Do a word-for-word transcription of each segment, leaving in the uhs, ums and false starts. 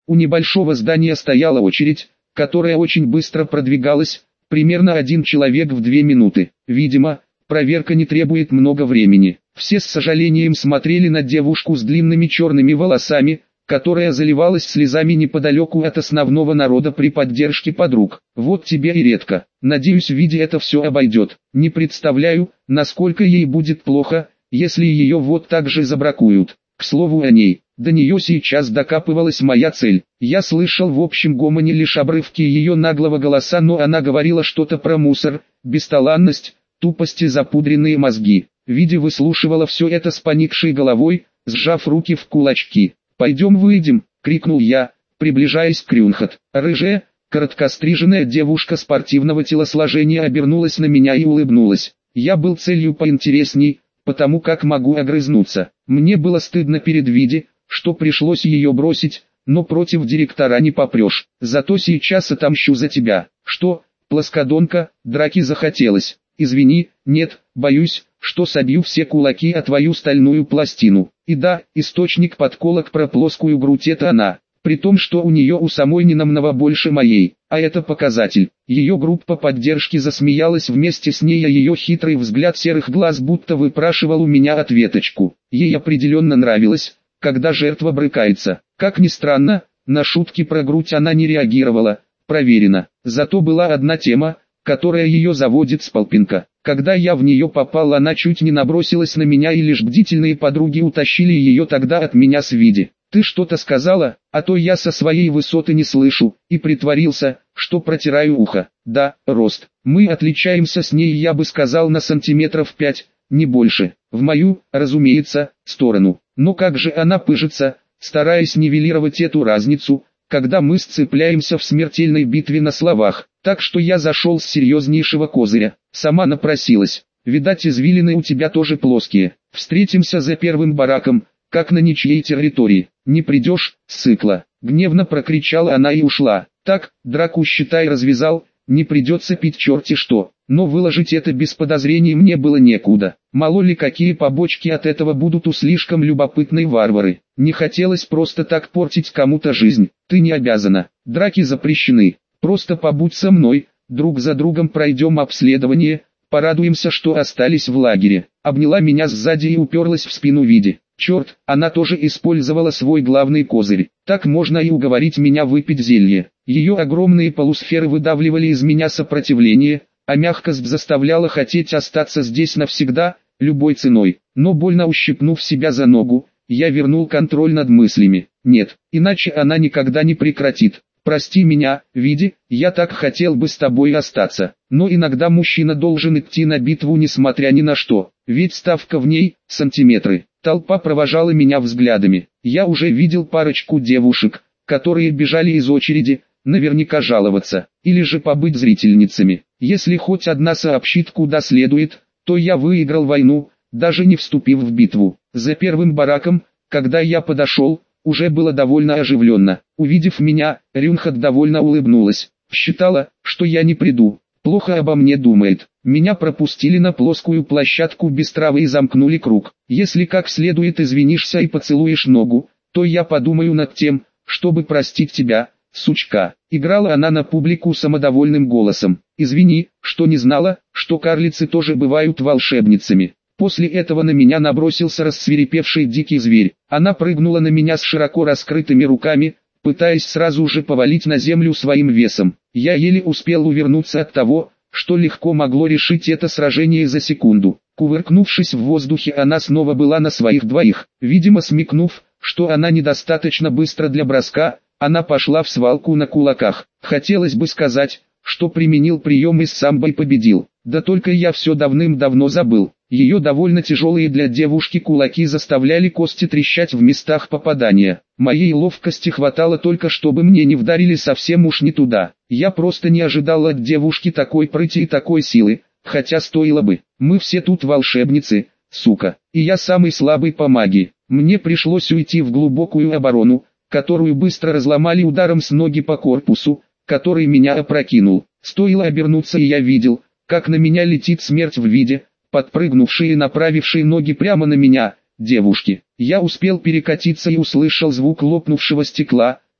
У небольшого здания стояла очередь, которая очень быстро продвигалась, примерно один человек в две минуты. Видимо, проверка не требует много времени. Все с сожалением смотрели на девушку с длинными черными волосами, которая заливалась слезами неподалеку от основного народа при поддержке подруг. Вот тебе и редко. Надеюсь, в виде это все обойдет. Не представляю, насколько ей будет плохо, если ее вот так же забракуют. К слову о ней, до нее сейчас докапывалась моя цель. Я слышал в общем гомоне лишь обрывки ее наглого голоса, но она говорила что-то про мусор, бесталанность, тупость и запудренные мозги. Видя выслушивала все это с поникшей головой, сжав руки в кулачки. «Пойдем выйдем», — крикнул я, приближаясь к Рюнхат. Рыжая, короткостриженная девушка спортивного телосложения обернулась на меня и улыбнулась. Я был целью поинтересней, потому как могу огрызнуться. Мне было стыдно перед Види, что пришлось ее бросить, но против директора не попрешь. Зато сейчас отомщу за тебя. Что, плоскодонка, драки захотелось? Извини, нет, боюсь, что собью все кулаки о твою стальную пластину. И да, источник подколок про плоскую грудь — это она. При том, что у нее у самой не намного больше моей, а это показатель. Ее группа поддержки засмеялась вместе с ней, а ее хитрый взгляд серых глаз будто выпрашивал у меня ответочку. Ей определенно нравилось, когда жертва брыкается. Как ни странно, на шутки про грудь она не реагировала, проверено. Зато была одна тема, которая ее заводит с полпинка. Когда я в нее попал, она чуть не набросилась на меня, и лишь бдительные подруги утащили ее тогда от меня с Види. «Ты что-то сказала, а то я со своей высоты не слышу», и притворился, что протираю ухо. «Да, рост. Мы отличаемся с ней, я бы сказал, на сантиметров пять, не больше. В мою, разумеется, сторону. Но как же она пыжится, стараясь нивелировать эту разницу, когда мы сцепляемся в смертельной битве на словах. Так что я зашел с серьезнейшего козыря. Сама напросилась. Видать, извилины у тебя тоже плоские. Встретимся за первым бараком, как на ничьей территории. Не придешь, сыкла». Гневно прокричала она и ушла. Так, драку считай развязал, не придется пить черти что. Но выложить это без подозрений мне было некуда. Мало ли какие побочки от этого будут у слишком любопытной варвары. Не хотелось просто так портить кому-то жизнь. Ты не обязана. Драки запрещены. Просто побудь со мной, друг за другом пройдем обследование, порадуемся, что остались в лагере. Обняла меня сзади и уперлась в спину Види. Черт, она тоже использовала свой главный козырь. Так можно и уговорить меня выпить зелье. Ее огромные полусферы выдавливали из меня сопротивление, а мягкость заставляла хотеть остаться здесь навсегда, любой ценой. Но больно ущипнув себя за ногу, я вернул контроль над мыслями. Нет, иначе она никогда не прекратит. Прости меня, Види, я так хотел бы с тобой остаться. Но иногда мужчина должен идти на битву несмотря ни на что, ведь ставка в ней – сантиметры. Толпа провожала меня взглядами. Я уже видел парочку девушек, которые бежали из очереди, наверняка жаловаться, или же побыть зрительницами. Если хоть одна сообщит куда следует, то я выиграл войну, даже не вступив в битву. За первым бараком, когда я подошел, уже было довольно оживленно. Увидев меня, Рюнхат довольно улыбнулась. Считала, что я не приду. Плохо обо мне думает. Меня пропустили на плоскую площадку без травы и замкнули круг. Если как следует извинишься и поцелуешь ногу, то я подумаю над тем, чтобы простить тебя, сучка. Играла она на публику самодовольным голосом. Извини, что не знала, что карлицы тоже бывают волшебницами. После этого на меня набросился рассвирепевший дикий зверь. Она прыгнула на меня с широко раскрытыми руками, пытаясь сразу же повалить на землю своим весом. Я еле успел увернуться от того, что легко могло решить это сражение за секунду. Кувыркнувшись в воздухе, она снова была на своих двоих. Видимо, смекнув, что она недостаточно быстра для броска, она пошла в свалку на кулаках. Хотелось бы сказать, что применил прием из самбо и победил. Да только я все давным-давно забыл. Ее довольно тяжелые для девушки кулаки заставляли кости трещать в местах попадания. Моей ловкости хватало только, чтобы мне не вдарили совсем уж не туда. Я просто не ожидал от девушки такой прыти и такой силы, хотя стоило бы. Мы все тут волшебницы, сука. И я самый слабый по магии. Мне пришлось уйти в глубокую оборону, которую быстро разломали ударом с ноги по корпусу, который меня опрокинул. Стоило обернуться, и я видел, как на меня летит смерть в виде, подпрыгнувшей и направившей ноги прямо на меня, девушки. Я успел перекатиться и услышал звук лопнувшего стекла,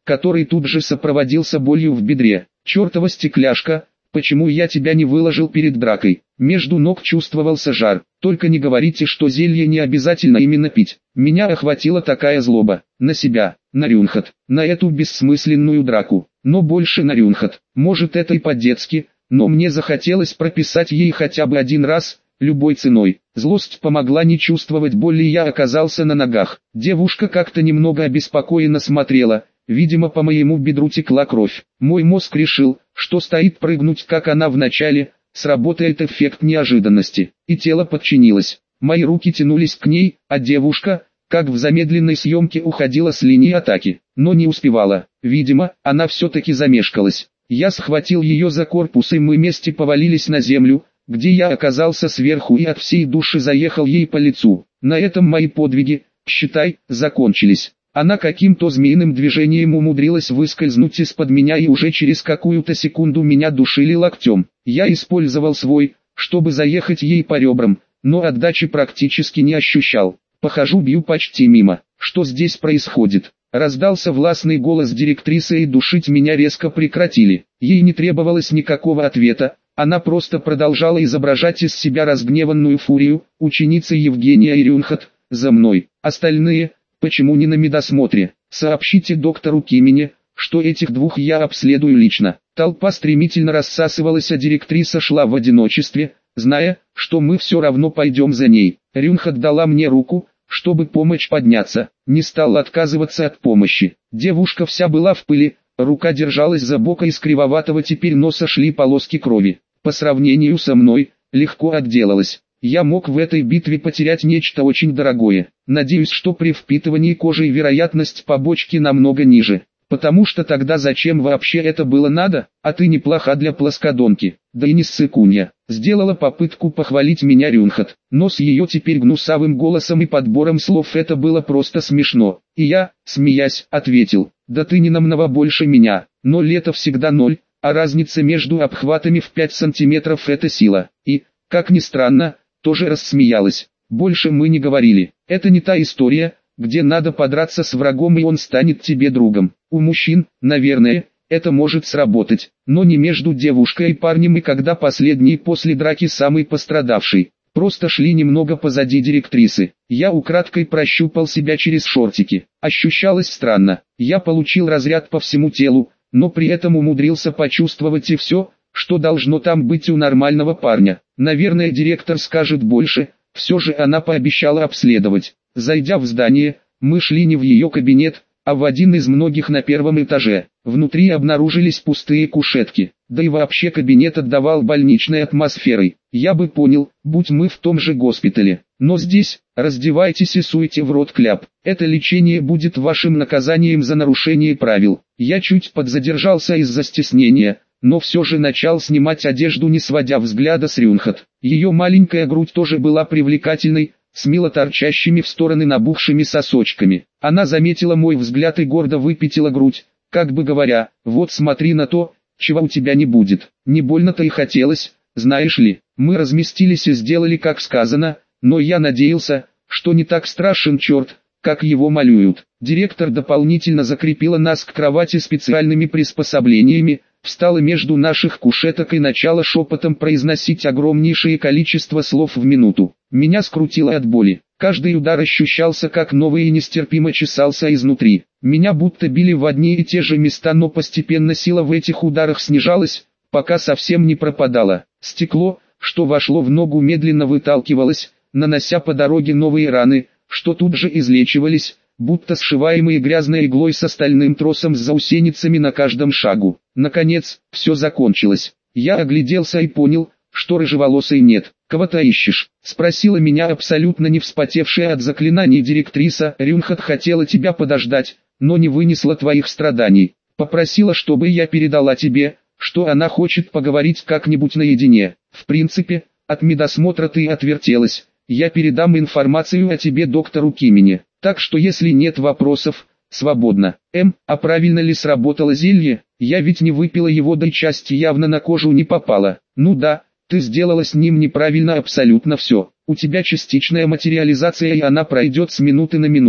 который тут же сопроводился болью в бедре. «Чертова стекляшка, почему я тебя не выложил перед дракой?» Между ног чувствовался жар. «Только не говорите, что зелье не обязательно именно пить». Меня охватила такая злоба. На себя, на Рюнхат, на эту бессмысленную драку. Но больше на Рюнхат. Может, это и по-детски, но мне захотелось прописать ей хотя бы один раз, любой ценой. Злость помогла не чувствовать боли, и я оказался на ногах. Девушка как-то немного обеспокоенно смотрела. Видимо, по моему бедру текла кровь. Мой мозг решил, что стоит прыгнуть, как она в начале, сработает эффект неожиданности, и тело подчинилось. Мои руки тянулись к ней, а девушка, как в замедленной съемке, уходила с линии атаки, но не успевала. Видимо, она все-таки замешкалась. Я схватил ее за корпус, и мы вместе повалились на землю, где я оказался сверху и от всей души заехал ей по лицу. На этом мои подвиги, считай, закончились. Она каким-то змеиным движением умудрилась выскользнуть из-под меня, и уже через какую-то секунду меня душили локтем. Я использовал свой, чтобы заехать ей по ребрам, но отдачи практически не ощущал. Похожу, бью почти мимо. Что здесь происходит? Раздался властный голос директрисы, и душить меня резко прекратили. Ей не требовалось никакого ответа, она просто продолжала изображать из себя разгневанную фурию. «Ученица Евгения и Рюнхат, за мной. Остальные, почему не на медосмотре? Сообщите доктору Кимине, что этих двух я обследую лично». Толпа стремительно рассасывалась, а директриса шла в одиночестве, зная, что мы все равно пойдем за ней. Рюнхат дала мне руку, чтобы помочь подняться. Не стал отказываться от помощи. Девушка вся была в пыли, рука держалась за бок, и из кривоватого теперь носа шли полоски крови. По сравнению со мной, легко отделалась. Я мог в этой битве потерять нечто очень дорогое. Надеюсь, что при впитывании кожи вероятность побочки намного ниже. Потому что тогда зачем вообще это было надо? А ты неплоха для плоскодонки. Да и не ссыкунья. Сделала попытку похвалить меня Рюнхат, но с ее теперь гнусавым голосом и подбором слов это было просто смешно. И я, смеясь, ответил: да ты не намного больше меня, но лето всегда ноль, а разница между обхватами в пять сантиметров это сила. И, как ни странно, тоже рассмеялась. Больше мы не говорили. Это не та история, где надо подраться с врагом и он станет тебе другом. У мужчин, наверное, это может сработать, но не между девушкой и парнем, и когда последний после драки самый пострадавший. Просто шли немного позади директрисы. Я украдкой прощупал себя через шортики. Ощущалось странно. Я получил разряд по всему телу, но при этом умудрился почувствовать и все, что должно там быть у нормального парня. Наверное, директор скажет больше, все же она пообещала обследовать. Зайдя в здание, мы шли не в ее кабинет, а в один из многих на первом этаже. Внутри обнаружились пустые кушетки, да и вообще кабинет отдавал больничной атмосферой. Я бы понял, будь мы в том же госпитале. Но здесь, раздевайтесь и суйте в рот кляп. Это лечение будет вашим наказанием за нарушение правил. Я чуть подзадержался из-за стеснения, но все же начал снимать одежду, не сводя взгляда с Рюнхат. Ее маленькая грудь тоже была привлекательной, с мило торчащими в стороны набухшими сосочками. Она заметила мой взгляд и гордо выпятила грудь, как бы говоря: вот смотри на то, чего у тебя не будет. Не больно-то и хотелось, знаешь ли. Мы разместились и сделали как сказано, но я надеялся, что не так страшен черт, как его малюют. Директор дополнительно закрепила нас к кровати специальными приспособлениями, встала между наших кушеток и начала шепотом произносить огромнейшее количество слов в минуту. Меня скрутило от боли. Каждый удар ощущался как новый и нестерпимо чесался изнутри. Меня будто били в одни и те же места, но постепенно сила в этих ударах снижалась, пока совсем не пропадала. Стекло, что вошло в ногу, медленно выталкивалось, нанося по дороге новые раны, что тут же излечивались, будто сшиваемые грязной иглой с стальным тросом с заусеницами на каждом шагу. Наконец, все закончилось. Я огляделся и понял, что рыжеволосой нет. «Кого-то ищешь?» — спросила меня абсолютно не вспотевшая от заклинаний директриса. «Рюнхат хотела тебя подождать, но не вынесла твоих страданий. Попросила, чтобы я передала тебе, что она хочет поговорить как-нибудь наедине. В принципе, от медосмотра ты отвертелась. Я передам информацию о тебе доктору Кимине, так что если нет вопросов, свободно. М, а правильно ли сработало зелье? Я ведь не выпила его, да и часть явно на кожу не попала. Ну да, ты сделала с ним неправильно абсолютно все. У тебя частичная материализация, и она пройдет с минуты на минуту.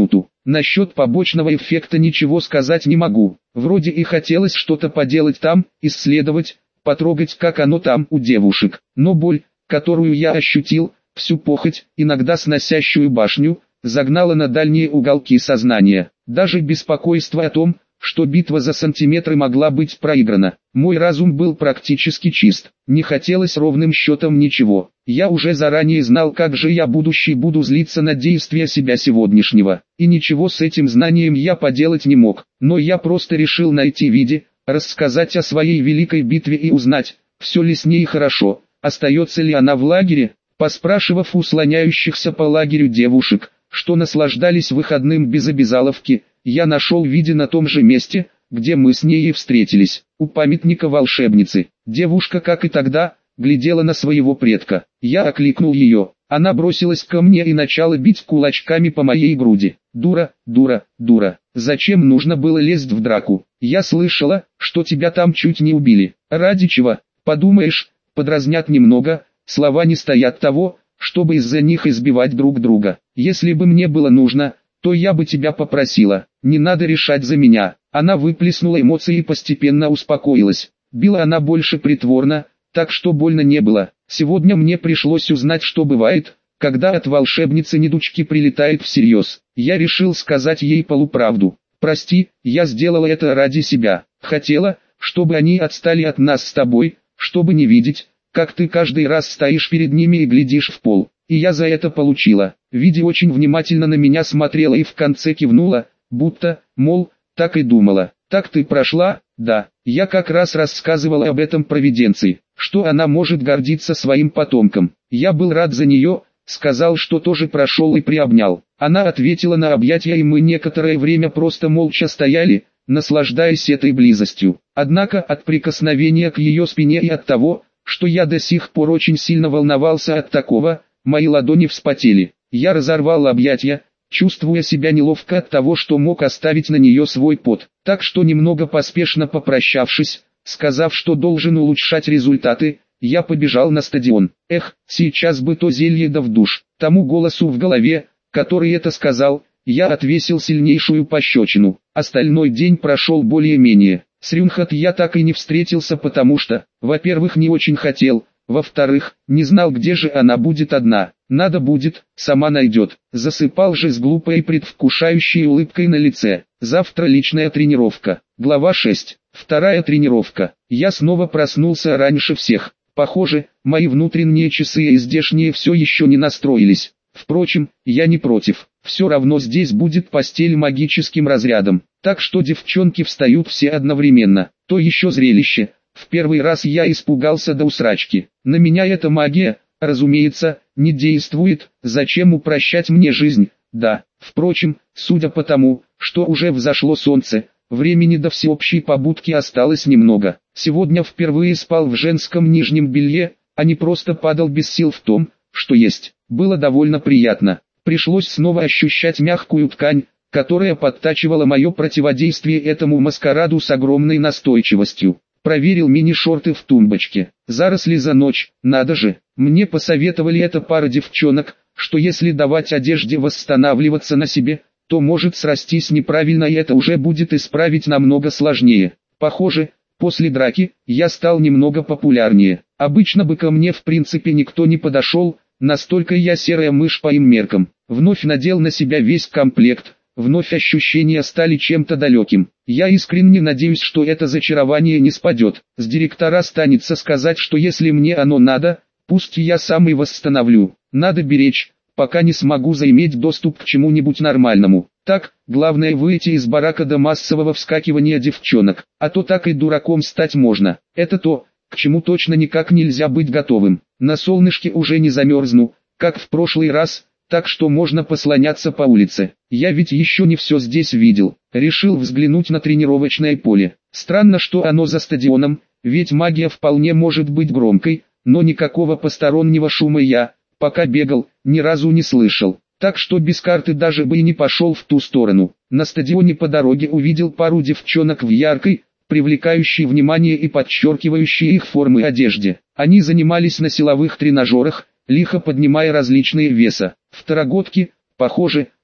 Насчет побочного эффекта ничего сказать не могу. Вроде и хотелось что-то поделать там, исследовать, потрогать, как оно там у девушек. Но боль, которую я ощутил, всю похоть, иногда сносящую башню, загнала на дальние уголки сознания. Даже беспокойство о том, что битва за сантиметры могла быть проиграна. Мой разум был практически чист. Не хотелось ровным счетом ничего. Я уже заранее знал, как же я будущий буду злиться на действия себя сегодняшнего. И ничего с этим знанием я поделать не мог. Но я просто решил найти виде, рассказать о своей великой битве и узнать, все ли с ней хорошо, остается ли она в лагере. Поспрашивав у слоняющихся по лагерю девушек, что наслаждались выходным без обязаловки, я нашел Виде на том же месте, где мы с ней и встретились, у памятника волшебницы. Девушка, как и тогда, глядела на своего предка. Я окликнул ее, она бросилась ко мне и начала бить кулачками по моей груди. Дура, дура, дура, зачем нужно было лезть в драку? Я слышала, что тебя там чуть не убили. Ради чего? Подумаешь, подразнят немного, слова не стоят того, чтобы из-за них избивать друг друга. Если бы мне было нужно, то я бы тебя попросила, не надо решать за меня. Она выплеснула эмоции и постепенно успокоилась. Била она больше притворно, так что больно не было. Сегодня мне пришлось узнать, что бывает, когда от волшебницы недучки прилетает всерьез. Я решил сказать ей полуправду. Прости, я сделала это ради себя. Хотела, чтобы они отстали от нас с тобой, чтобы не видеть, как ты каждый раз стоишь перед ними и глядишь в пол. И я за это получила. Видя очень внимательно на меня смотрела и в конце кивнула, будто, мол, так и думала. Так ты прошла? Да. Я как раз рассказывала об этом провиденции, что она может гордиться своим потомком. Я был рад за нее, сказал, что тоже прошел и приобнял. Она ответила на объятия, и мы некоторое время просто молча стояли, наслаждаясь этой близостью. Однако от прикосновения к ее спине и от того, что я до сих пор очень сильно волновался от такого, мои ладони вспотели. Я разорвал объятия, чувствуя себя неловко от того, что мог оставить на нее свой пот. Так что немного поспешно попрощавшись, сказав, что должен улучшать результаты, я побежал на стадион. Эх, сейчас бы то зелье да в душ. Тому голосу в голове, который это сказал, я отвесил сильнейшую пощечину. Остальной день прошел более-менее. С Рюнхат я так и не встретился, потому что, во-первых, не очень хотел, во-вторых, не знал, где же она будет одна. Надо будет, сама найдет. Засыпал же с глупой предвкушающей улыбкой на лице. Завтра личная тренировка. Глава шесть. Вторая тренировка. Я снова проснулся раньше всех. Похоже, мои внутренние часы и здешние все еще не настроились. Впрочем, я не против. Все равно здесь будет постель магическим разрядом. Так что девчонки встают все одновременно. То еще зрелище. В первый раз я испугался до усрачки. На меня эта магия, разумеется, не действует. Зачем упрощать мне жизнь? Да. Впрочем, судя по тому, что уже взошло солнце, времени до всеобщей побудки осталось немного. Сегодня впервые спал в женском нижнем белье, а не просто падал без сил в том, что есть. Было довольно приятно. Пришлось снова ощущать мягкую ткань, которая подтачивала мое противодействие этому маскараду с огромной настойчивостью. Проверил мини-шорты в тумбочке. Заросли за ночь, надо же. Мне посоветовали эта пара девчонок, что если давать одежде восстанавливаться на себе, то может срастись неправильно, и это уже будет исправить намного сложнее. Похоже, после драки я стал немного популярнее. Обычно бы ко мне в принципе никто не подошел, настолько я серая мышь по им меркам. Вновь надел на себя весь комплект. Вновь ощущения стали чем-то далеким. Я искренне надеюсь, что это зачарование не спадет. С директора останется сказать, что если мне оно надо, пусть я сам и восстановлю. Надо беречь, пока не смогу заиметь доступ к чему-нибудь нормальному. Так, главное выйти из барака до массового вскакивания девчонок, а то так и дураком стать можно. Это то, к чему точно никак нельзя быть готовым. На солнышке уже не замерзну, как в прошлый раз, так что можно послоняться по улице. Я ведь еще не все здесь видел. Решил взглянуть на тренировочное поле. Странно, что оно за стадионом, ведь магия вполне может быть громкой, но никакого постороннего шума я, пока бегал, ни разу не слышал. Так что без карты даже бы и не пошел в ту сторону. На стадионе по дороге увидел пару девчонок в яркой, привлекающей внимание и подчеркивающей их формы одежде. Они занимались на силовых тренажерах, лихо поднимая различные веса. Второгодки, похоже,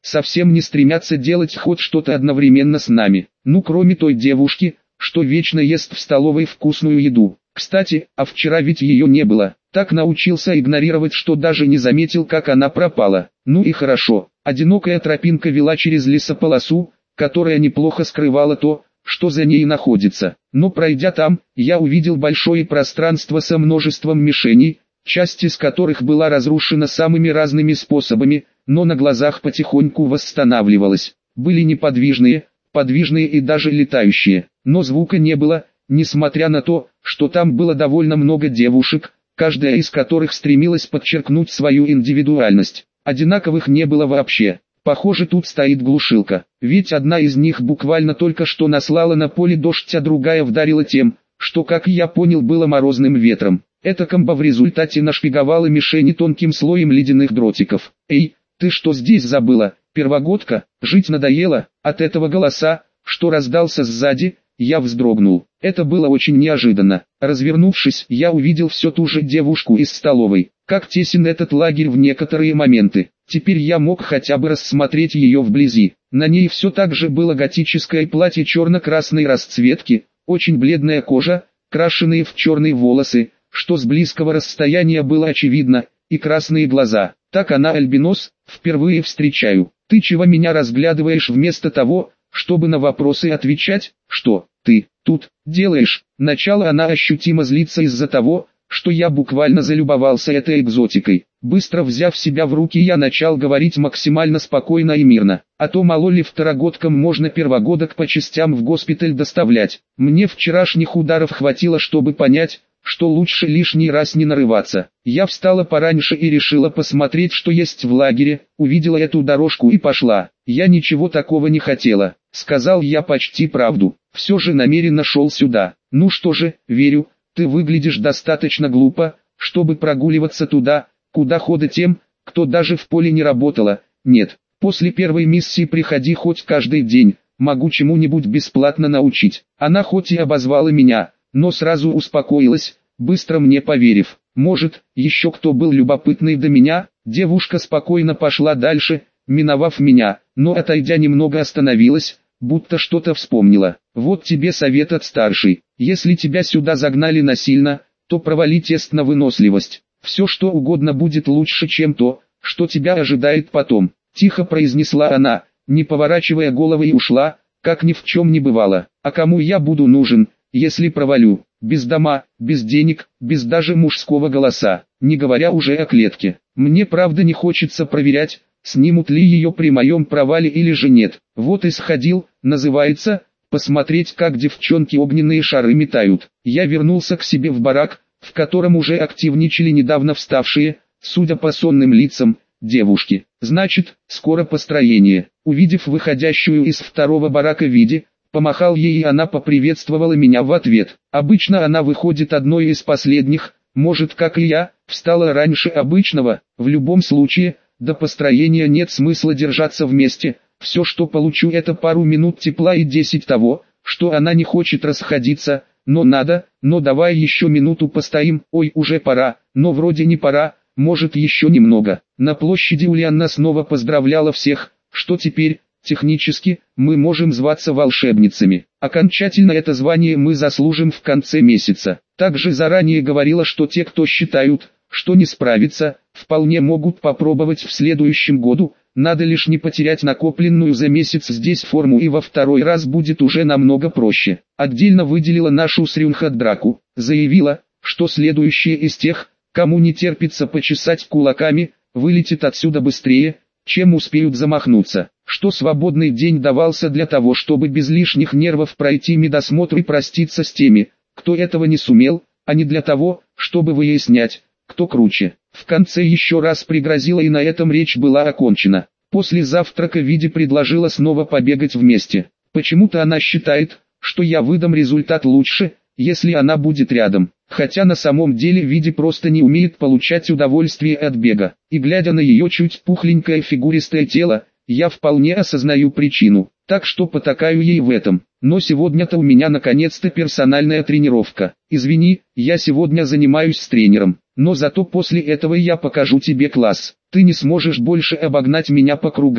совсем не стремятся делать хоть что-то одновременно с нами. Ну кроме той девушки, что вечно ест в столовой вкусную еду. Кстати, а вчера ведь ее не было. Так научился игнорировать, что даже не заметил, как она пропала. Ну и хорошо. Одинокая тропинка вела через лесополосу, которая неплохо скрывала то, что за ней находится. Но пройдя там, я увидел большое пространство со множеством мишеней, часть из которых была разрушена самыми разными способами, но на глазах потихоньку восстанавливалась. Были неподвижные, подвижные и даже летающие, но звука не было, несмотря на то, что там было довольно много девушек, каждая из которых стремилась подчеркнуть свою индивидуальность. Одинаковых не было вообще. Похоже, тут стоит глушилка, ведь одна из них буквально только что наслала на поле дождь, а другая вдарила тем, что, как я понял, было морозным ветром. Эта комбо в результате нашпиговала мишени тонким слоем ледяных дротиков. «Эй, ты что здесь забыла, первогодка? Жить надоело?» От этого голоса, что раздался сзади, я вздрогнул. Это было очень неожиданно. Развернувшись, я увидел все ту же девушку из столовой. Как тесен этот лагерь в некоторые моменты. Теперь я мог хотя бы рассмотреть ее вблизи. На ней все так же было готическое платье черно-красной расцветки, очень бледная кожа, крашеные в черные волосы, что с близкого расстояния было очевидно, и красные глаза. Так она альбинос, впервые встречаю. Ты чего меня разглядываешь вместо того, чтобы на вопросы отвечать? Что ты тут делаешь? Начало она ощутимо злиться из-за того, что я буквально залюбовался этой экзотикой. Быстро взяв себя в руки, я начал говорить максимально спокойно и мирно. А то мало ли второгодкам можно первогодок по частям в госпиталь доставлять. Мне вчерашних ударов хватило, чтобы понять, что лучше лишний раз не нарываться. Я встала пораньше и решила посмотреть, что есть в лагере, увидела эту дорожку и пошла. Я ничего такого не хотела, сказал я почти правду. Все же намеренно шел сюда. Ну что же, верю, ты выглядишь достаточно глупо, чтобы прогуливаться туда, куда ходят тем, кто даже в поле не работала. Нет, после первой миссии приходи хоть каждый день, могу чему-нибудь бесплатно научить. Она хоть и обозвала меня, но сразу успокоилась, быстро мне поверив. Может, еще кто был любопытный до меня? Девушка спокойно пошла дальше, миновав меня, но отойдя немного остановилась, будто что-то вспомнила. Вот тебе совет от старшей. Если тебя сюда загнали насильно, то провали тест на выносливость. Все что угодно будет лучше, чем то, что тебя ожидает потом. Тихо произнесла она, не поворачивая головы, и ушла, как ни в чем не бывало. А кому я буду нужен, если провалю? Без дома, без денег, без даже мужского голоса, не говоря уже о клетке. Мне правда не хочется проверять, снимут ли ее при моем провале или же нет. Вот и сходил, называется, посмотреть, как девчонки огненные шары метают. Я вернулся к себе в барак, в котором уже активничали недавно вставшие, судя по сонным лицам, девушки. Значит, скоро построение. Увидев выходящую из второго барака Види, помахал ей, и она поприветствовала меня в ответ. Обычно она выходит одной из последних, может, как и я, встала раньше обычного. В любом случае, до построения нет смысла держаться вместе. Все, что получу, это пару минут тепла и десять того, что она не хочет расходиться. Но надо, но давай еще минуту постоим. Ой, уже пора, но вроде не пора, может еще немного. На площади Ульяна снова поздравляла всех, что теперь, технически, мы можем зваться волшебницами. Окончательно это звание мы заслужим в конце месяца. Также заранее говорила, что те, кто считают, что не справится, вполне могут попробовать в следующем году. Надо лишь не потерять накопленную за месяц здесь форму, и во второй раз будет уже намного проще. Отдельно выделила нашу с Рюнха драку, заявила, что следующие из тех, кому не терпится почесать кулаками, вылетит отсюда быстрее, чем успеют замахнуться. Что свободный день давался для того, чтобы без лишних нервов пройти медосмотр и проститься с теми, кто этого не сумел, а не для того, чтобы выяснять, кто круче. В конце еще раз пригрозила, и на этом речь была окончена. После завтрака Види предложила снова побегать вместе. Почему-то она считает, что я выдам результат лучше, если она будет рядом. Хотя на самом деле Види просто не умеет получать удовольствие от бега. И глядя на ее чуть пухленькое фигуристое тело, я вполне осознаю причину, так что потакаю ей в этом. Но сегодня-то у меня наконец-то персональная тренировка. Извини, я сегодня занимаюсь с тренером, но зато после этого я покажу тебе класс. Ты не сможешь больше обогнать меня по кругам.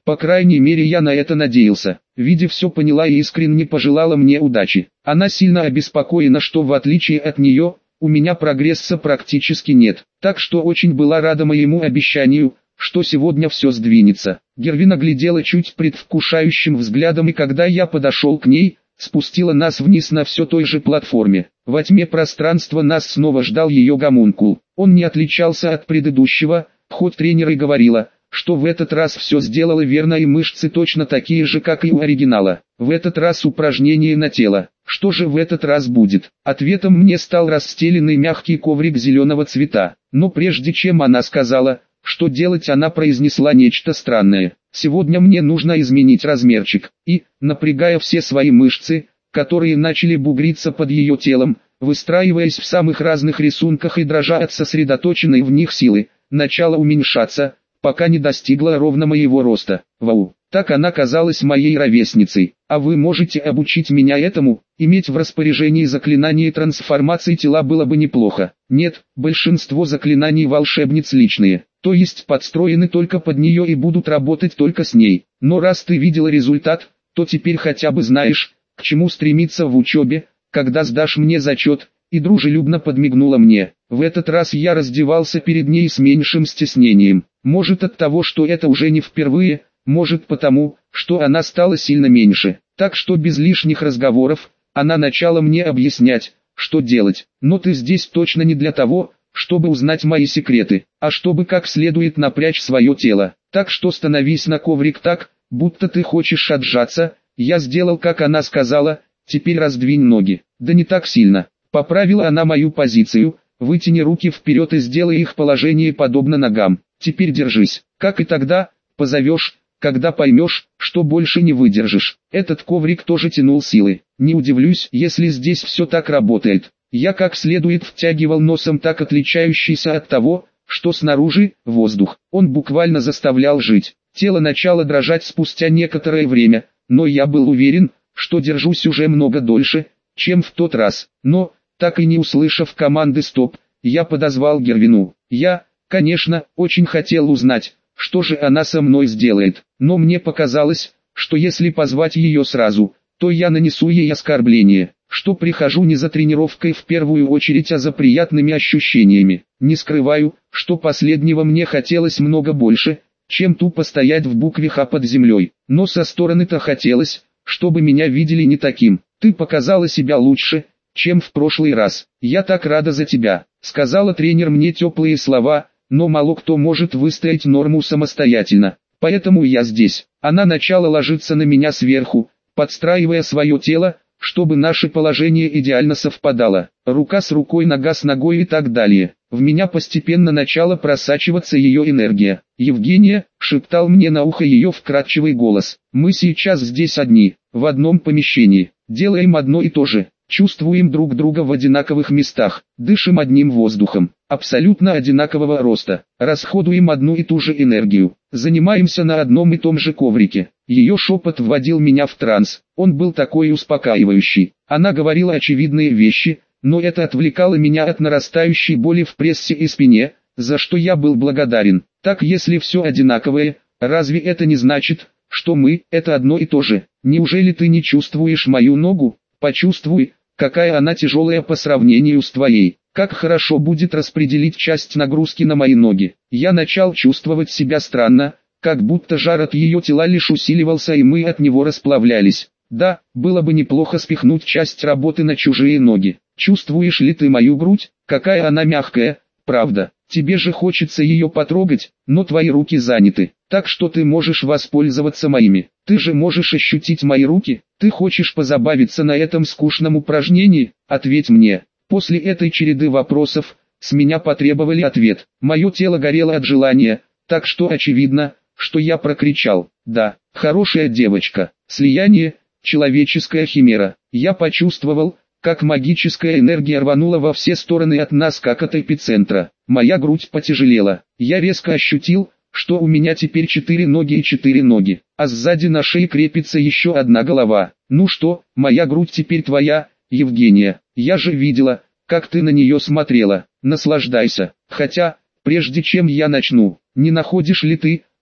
По крайней мере я на это надеялся. Видя все поняла и искренне пожелала мне удачи. Она сильно обеспокоена, что в отличие от нее, у меня прогресса практически нет. Так что очень была рада моему обещанию, что сегодня все сдвинется. Гервина глядела чуть предвкушающим взглядом, и когда я подошел к ней, спустила нас вниз на все той же платформе. Во тьме пространства нас снова ждал ее гомункул. Он не отличался от предыдущего, хоть тренер и говорила, что в этот раз все сделала верно и мышцы точно такие же, как и у оригинала. В этот раз упражнение на тело. Что же в этот раз будет? Ответом мне стал расстеленный мягкий коврик зеленого цвета. Но прежде чем она сказала, что делать, она произнесла нечто странное. Сегодня мне нужно изменить размерчик. И, напрягая все свои мышцы, которые начали бугриться под ее телом, выстраиваясь в самых разных рисунках и дрожа от сосредоточенной в них силы, начала уменьшаться, пока не достигла ровно моего роста. Вау! Так она казалась моей ровесницей. А вы можете обучить меня этому? Иметь в распоряжении заклинание трансформации тела было бы неплохо. Нет, большинство заклинаний волшебниц личные, то есть подстроены только под нее и будут работать только с ней. Но раз ты видела результат, то теперь хотя бы знаешь, к чему стремиться в учебе, когда сдашь мне зачет, и дружелюбно подмигнула мне. В этот раз я раздевался перед ней с меньшим стеснением. Может от того, что это уже не впервые, может потому, что она стала сильно меньше. Так что без лишних разговоров, она начала мне объяснять, что делать. Но ты здесь точно не для того, чтобы узнать мои секреты, а чтобы как следует напрячь свое тело. Так что становись на коврик так, будто ты хочешь отжаться. Я сделал, как она сказала, теперь раздвинь ноги. Да не так сильно. Поправила она мою позицию, вытяни руки вперед и сделай их положение подобно ногам. Теперь держись, как и тогда, позовешь, когда поймешь, что больше не выдержишь. Этот коврик тоже тянул силы. Не удивлюсь, если здесь все так работает. Я как следует втягивал носом так отличающийся от того, что снаружи, воздух. Он буквально заставлял жить. Тело начало дрожать спустя некоторое время, но я был уверен, что держусь уже много дольше, чем в тот раз. Но, так и не услышав команды «стоп», я подозвал Гервину. Я, конечно, очень хотел узнать, что же она со мной сделает, но мне показалось, что если позвать ее сразу, то я нанесу ей оскорбление, что прихожу не за тренировкой в первую очередь, а за приятными ощущениями. Не скрываю, что последнего мне хотелось много больше, чем тупо стоять в букве «Х» под землей, но со стороны-то хотелось, чтобы меня видели не таким. Ты показала себя лучше, чем в прошлый раз. Я так рада за тебя, сказала тренер мне теплые слова, но мало кто может выстоять норму самостоятельно. Поэтому я здесь. Она начала ложиться на меня сверху, подстраивая свое тело, чтобы наше положение идеально совпадало. Рука с рукой, нога с ногой и так далее. В меня постепенно начала просачиваться ее энергия. «Евгения», — шептал мне на ухо ее вкрадчивый голос, — «мы сейчас здесь одни, в одном помещении, делаем одно и то же, чувствуем друг друга в одинаковых местах, дышим одним воздухом, абсолютно одинакового роста, расходуем одну и ту же энергию, занимаемся на одном и том же коврике». Ее шепот вводил меня в транс, он был такой успокаивающий. Она говорила очевидные вещи, но это отвлекало меня от нарастающей боли в прессе и спине, за что я был благодарен. Так если все одинаковое, разве это не значит, что мы – это одно и то же? Неужели ты не чувствуешь мою ногу? Почувствуй, какая она тяжелая по сравнению с твоей. Как хорошо будет распределить часть нагрузки на мои ноги. Я начал чувствовать себя странно, как будто жар от ее тела лишь усиливался и мы от него расплавлялись. Да, было бы неплохо спихнуть часть работы на чужие ноги. Чувствуешь ли ты мою грудь? Какая она мягкая, правда. Тебе же хочется ее потрогать, но твои руки заняты. Так что ты можешь воспользоваться моими. Ты же можешь ощутить мои руки. Ты хочешь позабавиться на этом скучном упражнении? Ответь мне. После этой череды вопросов, с меня потребовали ответ. Мое тело горело от желания, так что очевидно, что я прокричал: «Да, хорошая девочка». Слияние, человеческая химера. Я почувствовал, как магическая энергия рванула во все стороны от нас, как от эпицентра. Моя грудь потяжелела. Я резко ощутил, что у меня теперь четыре ноги и четыре ноги, а сзади на шее крепится еще одна голова. Ну что, моя грудь теперь твоя, Евгения. Я же видела, как ты на нее смотрела. Наслаждайся. Хотя, прежде чем я начну, не находишь ли ты,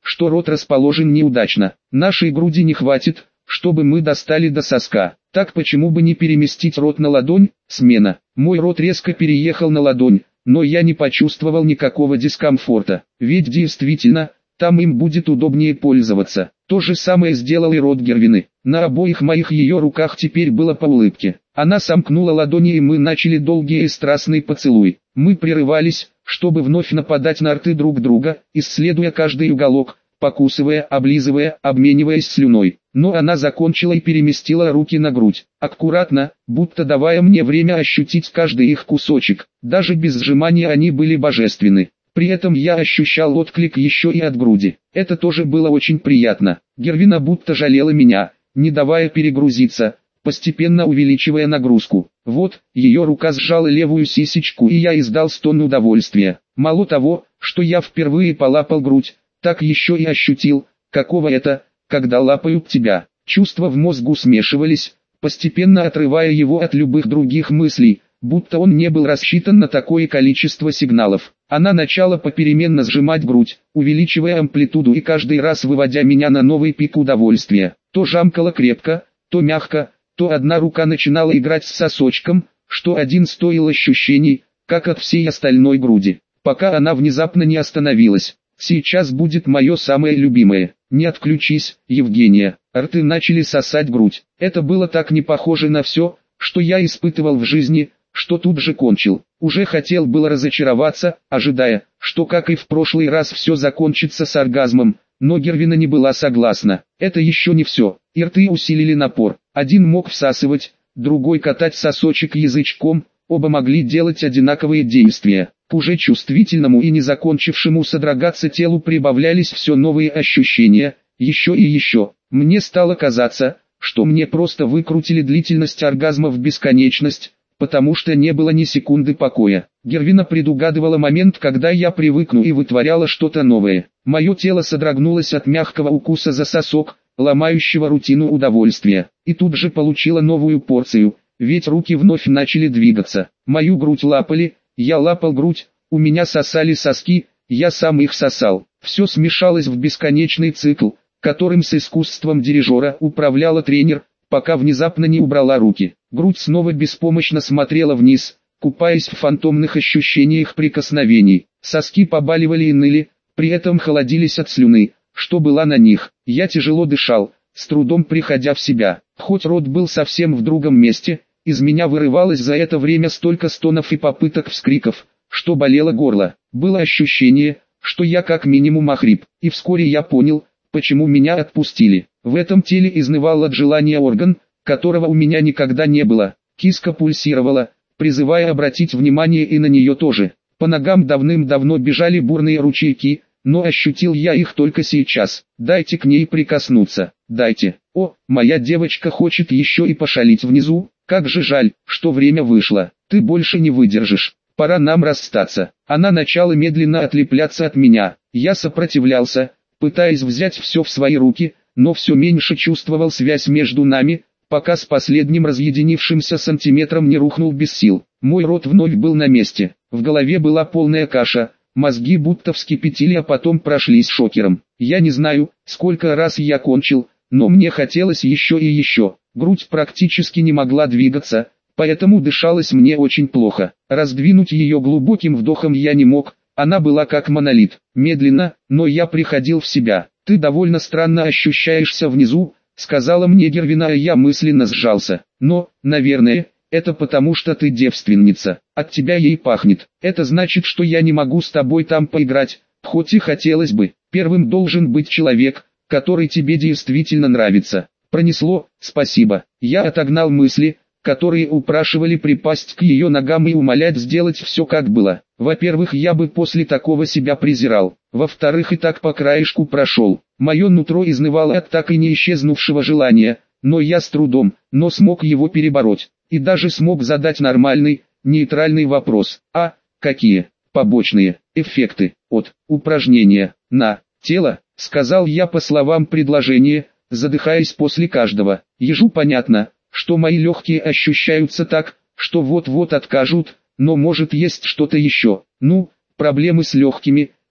что рот расположен неудачно. Нашей груди не хватит, чтобы мы достали до соска. Так почему бы не переместить рот на ладонь? Смена. Мой рот резко переехал на ладонь, но я не почувствовал никакого дискомфорта. Ведь действительно, там им будет удобнее пользоваться. То же самое сделал и рот Гервины. На обоих моих ее руках теперь было по улыбке. Она сомкнула ладони, и мы начали долгий и страстный поцелуй. Мы прерывались, чтобы вновь нападать на рты друг друга, исследуя каждый уголок, покусывая, облизывая, обмениваясь слюной. Но она закончила и переместила руки на грудь. Аккуратно, будто давая мне время ощутить каждый их кусочек. Даже без сжимания они были божественны. При этом я ощущал отклик еще и от груди. Это тоже было очень приятно. Гервина будто жалела меня, не давая перегрузиться, постепенно увеличивая нагрузку. Вот, ее рука сжала левую сисечку, и я издал стон удовольствия. Мало того, что я впервые полапал грудь, так еще и ощутил, каково это, когда лапают тебя. Чувства в мозгу смешивались, постепенно отрывая его от любых других мыслей, будто он не был рассчитан на такое количество сигналов. Она начала попеременно сжимать грудь, увеличивая амплитуду и каждый раз выводя меня на новый пик удовольствия. То жамкала крепко, то мягко, то одна рука начинала играть с сосочком, что один стоил ощущений, как от всей остальной груди, пока она внезапно не остановилась. Сейчас будет мое самое любимое. Не отключись, Евгения. Рты начали сосать грудь. Это было так не похоже на все, что я испытывал в жизни, что тут же кончил. Уже хотел было разочароваться, ожидая, что как и в прошлый раз все закончится с оргазмом, но Гервина не была согласна. Это еще не все. И рты усилили напор. Один мог всасывать, другой катать сосочек язычком, оба могли делать одинаковые действия. К уже чувствительному и не закончившему содрогаться телу прибавлялись все новые ощущения, еще и еще. Мне стало казаться, что мне просто выкрутили длительность оргазма в бесконечность, потому что не было ни секунды покоя. Гервина предугадывала момент, когда я привыкну, и вытворяла что-то новое. Мое тело содрогнулось от мягкого укуса за сосок, ломающего рутину удовольствия, и тут же получила новую порцию, ведь руки вновь начали двигаться. Мою грудь лапали, я лапал грудь, у меня сосали соски, я сам их сосал. Все смешалось в бесконечный цикл, которым с искусством дирижера управляла тренер, пока внезапно не убрала руки. Грудь снова беспомощно смотрела вниз, купаясь в фантомных ощущениях прикосновений. Соски побаливали и ныли, при этом холодились от слюны, что была на них. Я тяжело дышал, с трудом приходя в себя. Хоть рот был совсем в другом месте, из меня вырывалось за это время столько стонов и попыток вскриков, что болело горло. Было ощущение, что я как минимум охрип, и вскоре я понял, почему меня отпустили. В этом теле изнывал от желания орган, которого у меня никогда не было. Киска пульсировала, призывая обратить внимание и на нее тоже. По ногам давным-давно бежали бурные ручейки, но ощутил я их только сейчас. Дайте к ней прикоснуться, дайте. О, моя девочка хочет еще и пошалить внизу. Как же жаль, что время вышло. Ты больше не выдержишь. Пора нам расстаться. Она начала медленно отлепляться от меня. Я сопротивлялся, пытаясь взять все в свои руки, но все меньше чувствовал связь между нами, пока с последним разъединившимся сантиметром не рухнул без сил. Мой рот вновь был на месте. В голове была полная каша, мозги будто вскипятили, а потом прошлись шокером. Я не знаю, сколько раз я кончил, но мне хотелось еще и еще. Грудь практически не могла двигаться, поэтому дышалось мне очень плохо. Раздвинуть ее глубоким вдохом я не мог, она была как монолит. Медленно, но я приходил в себя. «Ты довольно странно ощущаешься внизу», — сказала мне Гервина, и я мысленно сжался. «Но, наверное, это потому что ты девственница, от тебя ей пахнет. Это значит, что я не могу с тобой там поиграть, хоть и хотелось бы. Первым должен быть человек, который тебе действительно нравится». Пронесло, спасибо. Я отогнал мысли, которые упрашивали припасть к ее ногам и умолять сделать все как было. Во-первых, я бы после такого себя презирал. Во-вторых, и так по краешку прошел. Мое нутро изнывало от так и не исчезнувшего желания, но я с трудом, но смог его перебороть. И даже смог задать нормальный, нейтральный вопрос. А, какие побочные эффекты от упражнения на тело, сказал я по словам предложения, задыхаясь после каждого. Ежу понятно, что мои легкие ощущаются так, что вот-вот откажут, но может есть что-то еще. Ну, проблемы с легкими,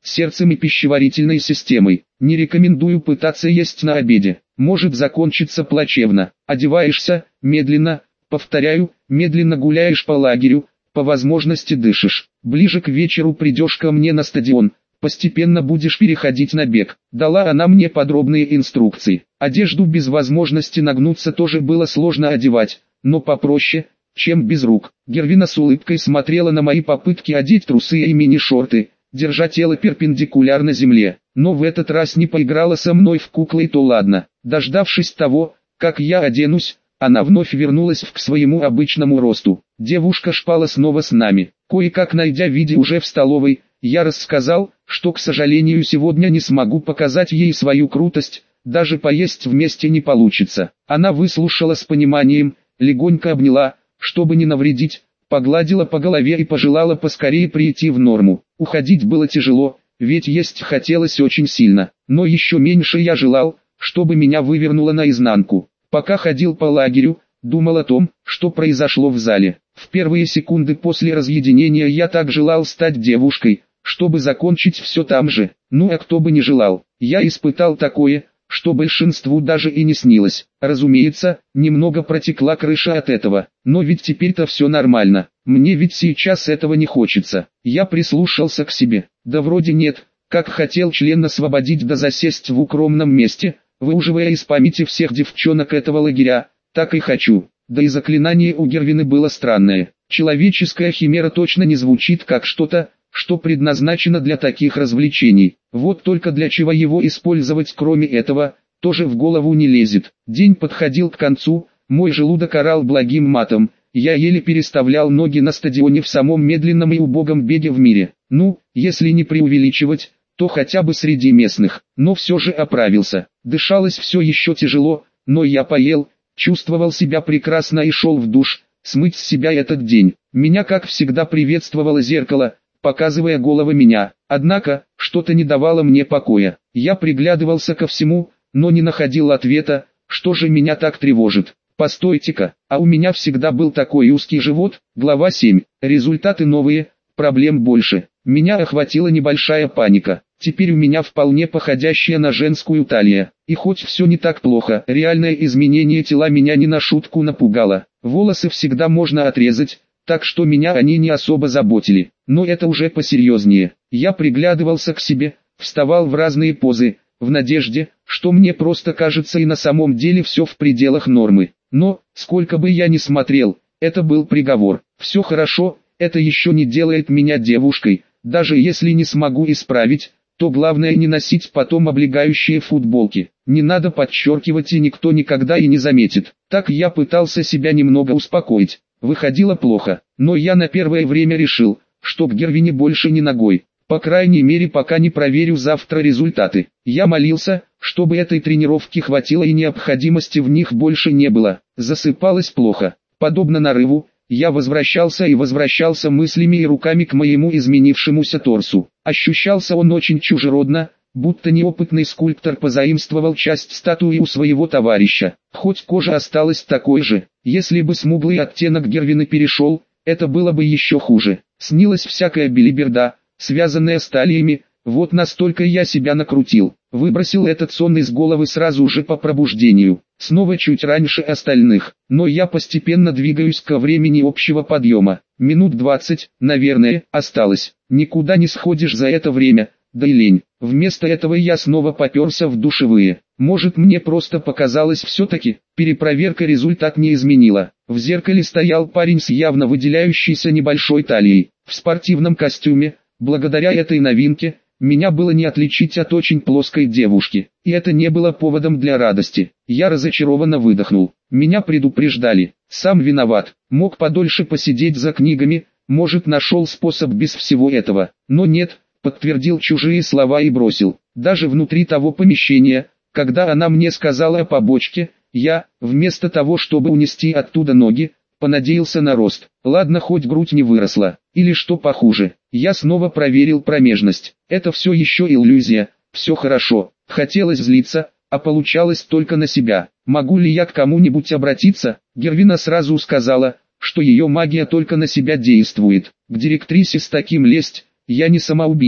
сердцем и пищеварительной системой. Не рекомендую пытаться есть на обеде, может закончиться плачевно. Одеваешься, медленно, повторяю, медленно гуляешь по лагерю, по возможности дышишь. Ближе к вечеру придешь ко мне на стадион, постепенно будешь переходить на бег. Дала она мне подробные инструкции. Одежду без возможности нагнуться тоже было сложно одевать, но попроще, чем без рук. Гервина с улыбкой смотрела на мои попытки одеть трусы и мини-шорты, держа тело перпендикулярно земле. Но в этот раз не поиграла со мной в куклы, и то ладно. Дождавшись того, как я оденусь, она вновь вернулась к своему обычному росту. Девушка шпала снова с нами. Кое-как найдя Види уже в столовой, я рассказал, что, к сожалению, сегодня не смогу показать ей свою крутость, даже поесть вместе не получится. Она выслушала с пониманием, легонько обняла, чтобы не навредить, погладила по голове и пожелала поскорее прийти в норму. Уходить было тяжело, ведь есть хотелось очень сильно, но еще меньше я желал, чтобы меня вывернуло наизнанку. Пока ходил по лагерю, думал о том, что произошло в зале. В первые секунды после разъединения я так желал стать девушкой, чтобы закончить все там же. Ну а кто бы не желал. Я испытал такое, что большинству даже и не снилось. Разумеется, немного протекла крыша от этого, но ведь теперь-то все нормально. Мне ведь сейчас этого не хочется. Я прислушался к себе. Да вроде нет, как хотел член освободить да засесть в укромном месте, выуживая из памяти всех девчонок этого лагеря, так и хочу. Да и заклинание у Гервины было странное. Человеческая химера точно не звучит как что-то, что предназначено для таких развлечений. Вот только для чего его использовать кроме этого, тоже в голову не лезет. День подходил к концу, мой желудок орал благим матом, я еле переставлял ноги на стадионе в самом медленном и убогом беге в мире. Ну, если не преувеличивать, то хотя бы среди местных, но все же оправился. Дышалось все еще тяжело, но я поел, чувствовал себя прекрасно и шел в душ, смыть с себя этот день. Меня как всегда приветствовало зеркало, показывая голову меня. Однако, что-то не давало мне покоя. Я приглядывался ко всему, но не находил ответа, что же меня так тревожит. Постойте-ка, а у меня всегда был такой узкий живот. Глава семь. Результаты новые, проблем больше. Меня охватила небольшая паника. Теперь у меня вполне походящая на женскую талия. И хоть все не так плохо, реальное изменение тела меня не на шутку напугало. Волосы всегда можно отрезать, так что меня они не особо заботили. Но это уже посерьезнее. Я приглядывался к себе, вставал в разные позы, в надежде, что мне просто кажется и на самом деле все в пределах нормы. Но, сколько бы я ни смотрел, это был приговор. Все хорошо, это еще не делает меня девушкой. Даже если не смогу исправить, то главное не носить потом облегающие футболки. Не надо подчеркивать, и никто никогда и не заметит. Так я пытался себя немного успокоить. Выходило плохо, но я на первое время решил, что к Гервине больше не ногой. По крайней мере, пока не проверю завтра результаты. Я молился, чтобы этой тренировки хватило и необходимости в них больше не было. Засыпалось плохо. Подобно нарыву, я возвращался и возвращался мыслями и руками к моему изменившемуся торсу. Ощущался он очень чужеродно, будто неопытный скульптор позаимствовал часть статуи у своего товарища. Хоть кожа осталась такой же, если бы смуглый оттенок Гервины перешел, это было бы еще хуже. Снилась всякая белиберда, связанная с талиями, вот настолько я себя накрутил. Выбросил этот сон из головы сразу же по пробуждению, снова чуть раньше остальных, но я постепенно двигаюсь ко времени общего подъема. Минут двадцать, наверное, осталось. Никуда не сходишь за это время, да и лень. Вместо этого я снова поперся в душевые. Может, мне просто показалось все-таки, перепроверка результат не изменила. В зеркале стоял парень с явно выделяющейся небольшой талией, в спортивном костюме. Благодаря этой новинке, меня было не отличить от очень плоской девушки, и это не было поводом для радости. Я разочарованно выдохнул. Меня предупреждали, сам виноват, мог подольше посидеть за книгами, может нашел способ без всего этого, но нет, подтвердил чужие слова и бросил. Даже внутри того помещения, когда она мне сказала о побочке, я, вместо того чтобы унести оттуда ноги, понадеялся на рост. Ладно, хоть грудь не выросла, или что похуже. Я снова проверил промежность. Это все еще иллюзия, все хорошо. Хотелось злиться, а получалось только на себя. Могу ли я к кому-нибудь обратиться? Гервина сразу сказала, что ее магия только на себя действует. К директрисе с таким лезть, я не самоубийца.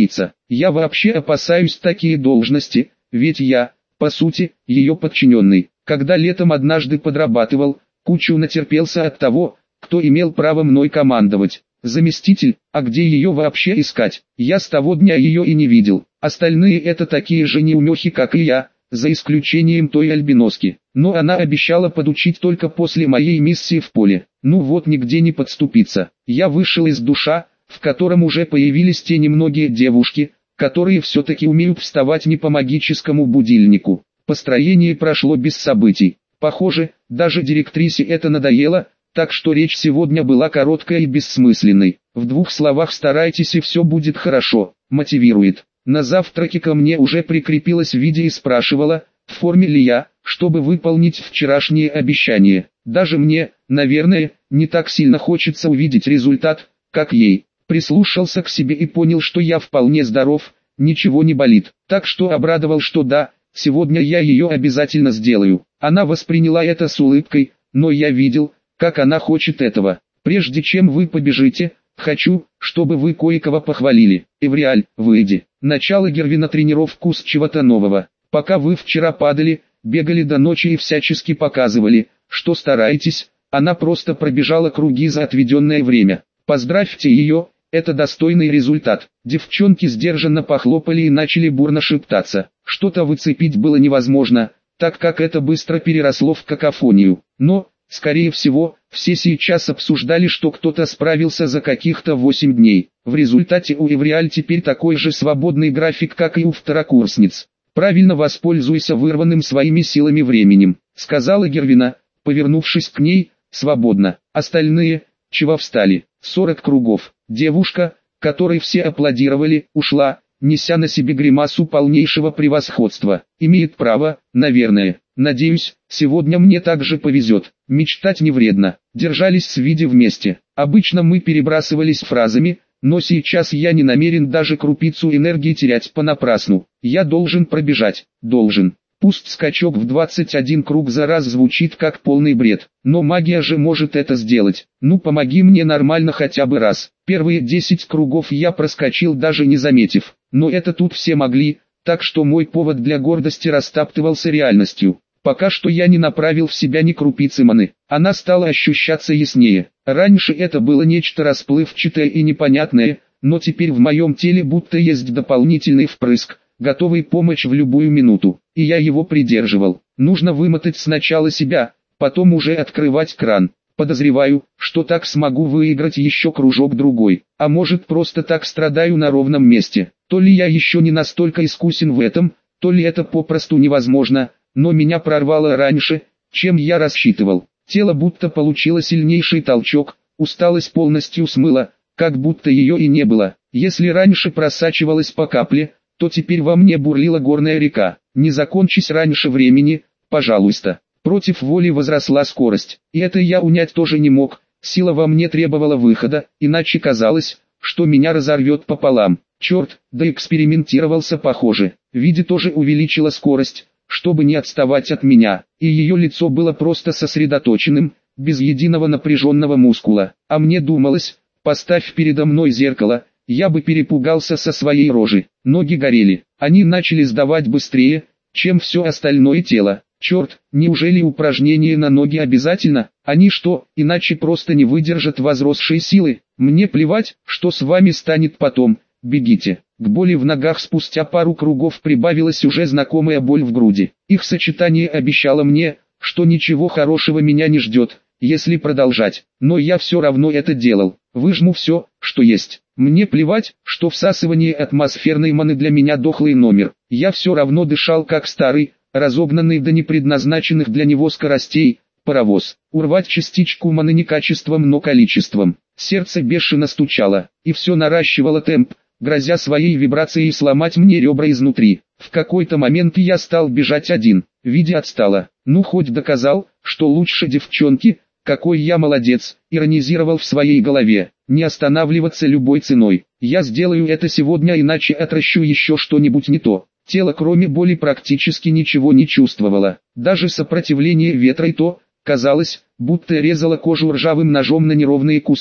Я вообще опасаюсь такие должности, ведь я, по сути, ее подчиненный. Когда летом однажды подрабатывал, кучу натерпелся от того, кто имел право мной командовать. Заместитель, а где ее вообще искать? Я с того дня ее и не видел. Остальные это такие же неумехи, как и я, за исключением той альбиноски. Но она обещала подучить только после моей миссии в поле. Ну вот, нигде не подступиться. Я вышел из душа, в котором уже появились те немногие девушки, которые все-таки умеют вставать не по магическому будильнику. Построение прошло без событий. Похоже, даже директрисе это надоело, так что речь сегодня была короткая и бессмысленной. В двух словах: старайтесь и все будет хорошо, мотивирует. На завтраке ко мне уже прикрепилась Видя и спрашивала, в форме ли я, чтобы выполнить вчерашнее обещание. Даже мне, наверное, не так сильно хочется увидеть результат, как ей. Прислушался к себе и понял, что я вполне здоров, ничего не болит. Так что обрадовал, что да, сегодня я ее обязательно сделаю. Она восприняла это с улыбкой, но я видел, как она хочет этого. Прежде чем вы побежите, хочу, чтобы вы кое-кого похвалили. Эвриаль, выйди. Начало Гервина тренировку с чего-то нового. Пока вы вчера падали, бегали до ночи и всячески показывали, что стараетесь, она просто пробежала круги за отведенное время. Поздравьте ее, это достойный результат. Девчонки сдержанно похлопали и начали бурно шептаться. Что-то выцепить было невозможно, так как это быстро переросло в какофонию. Но, скорее всего, все сейчас обсуждали, что кто-то справился за каких-то восемь дней. В результате у Эвриаль теперь такой же свободный график, как и у второкурсниц. «Правильно воспользуйся вырванным своими силами временем», — сказала Гервина, повернувшись к ней. «Свободно». Остальные, чего встали? сорок кругов. Девушка, которой все аплодировали, ушла, неся на себе гримасу полнейшего превосходства. Имеет право, наверное. Надеюсь, сегодня мне также повезет. Мечтать не вредно. Держались с Види вместе. Обычно мы перебрасывались фразами, но сейчас я не намерен даже крупицу энергии терять понапрасну. Я должен пробежать. Должен. Пусть скачок в двадцать один круг за раз звучит как полный бред, но магия же может это сделать. Ну помоги мне нормально хотя бы раз. Первые десять кругов я проскочил, даже не заметив. Но это тут все могли, так что мой повод для гордости растаптывался реальностью. Пока что я не направил в себя ни крупицы маны. Она стала ощущаться яснее. Раньше это было нечто расплывчатое и непонятное, но теперь в моем теле будто есть дополнительный впрыск, готовый помочь в любую минуту, и я его придерживал. Нужно вымотать сначала себя, потом уже открывать кран. Подозреваю, что так смогу выиграть еще кружок-другой, а может просто так страдаю на ровном месте. То ли я еще не настолько искусен в этом, то ли это попросту невозможно, но меня прорвало раньше, чем я рассчитывал. Тело будто получило сильнейший толчок, усталость полностью смыла, как будто ее и не было. Если раньше просачивалась по капле, то теперь во мне бурлила горная река. Не закончись раньше времени, пожалуйста. Против воли возросла скорость, и это я унять тоже не мог. Сила во мне требовала выхода, иначе казалось, что меня разорвет пополам. Черт, да экспериментировался похоже. Види тоже увеличила скорость, чтобы не отставать от меня, и ее лицо было просто сосредоточенным, без единого напряженного мускула. А мне думалось, поставь передо мной зеркало, я бы перепугался со своей рожи. Ноги горели, они начали сдавать быстрее, чем все остальное тело. Черт, неужели упражнения на ноги обязательно? Они что, иначе просто не выдержат возросшей силы? Мне плевать, что с вами станет потом, бегите. К боли в ногах спустя пару кругов прибавилась уже знакомая боль в груди. Их сочетание обещало мне, что ничего хорошего меня не ждет, если продолжать. Но я все равно это делал. Выжму все, что есть. Мне плевать, что всасывание атмосферной маны для меня дохлый номер. Я все равно дышал как старый, разогнанный до непредназначенных для него скоростей, паровоз. Урвать частичку маны не качеством, но количеством. Сердце бешено стучало, и все наращивало темп, грозя своей вибрацией сломать мне ребра изнутри. В какой-то момент я стал бежать один. Види отстала. Ну хоть доказал, что лучше девчонки, какой я молодец, иронизировал в своей голове. Не останавливаться любой ценой. Я сделаю это сегодня, иначе отращу еще что-нибудь не то. Тело кроме боли практически ничего не чувствовало. Даже сопротивление ветра и то, казалось, будто резало кожу ржавым ножом на неровные куски.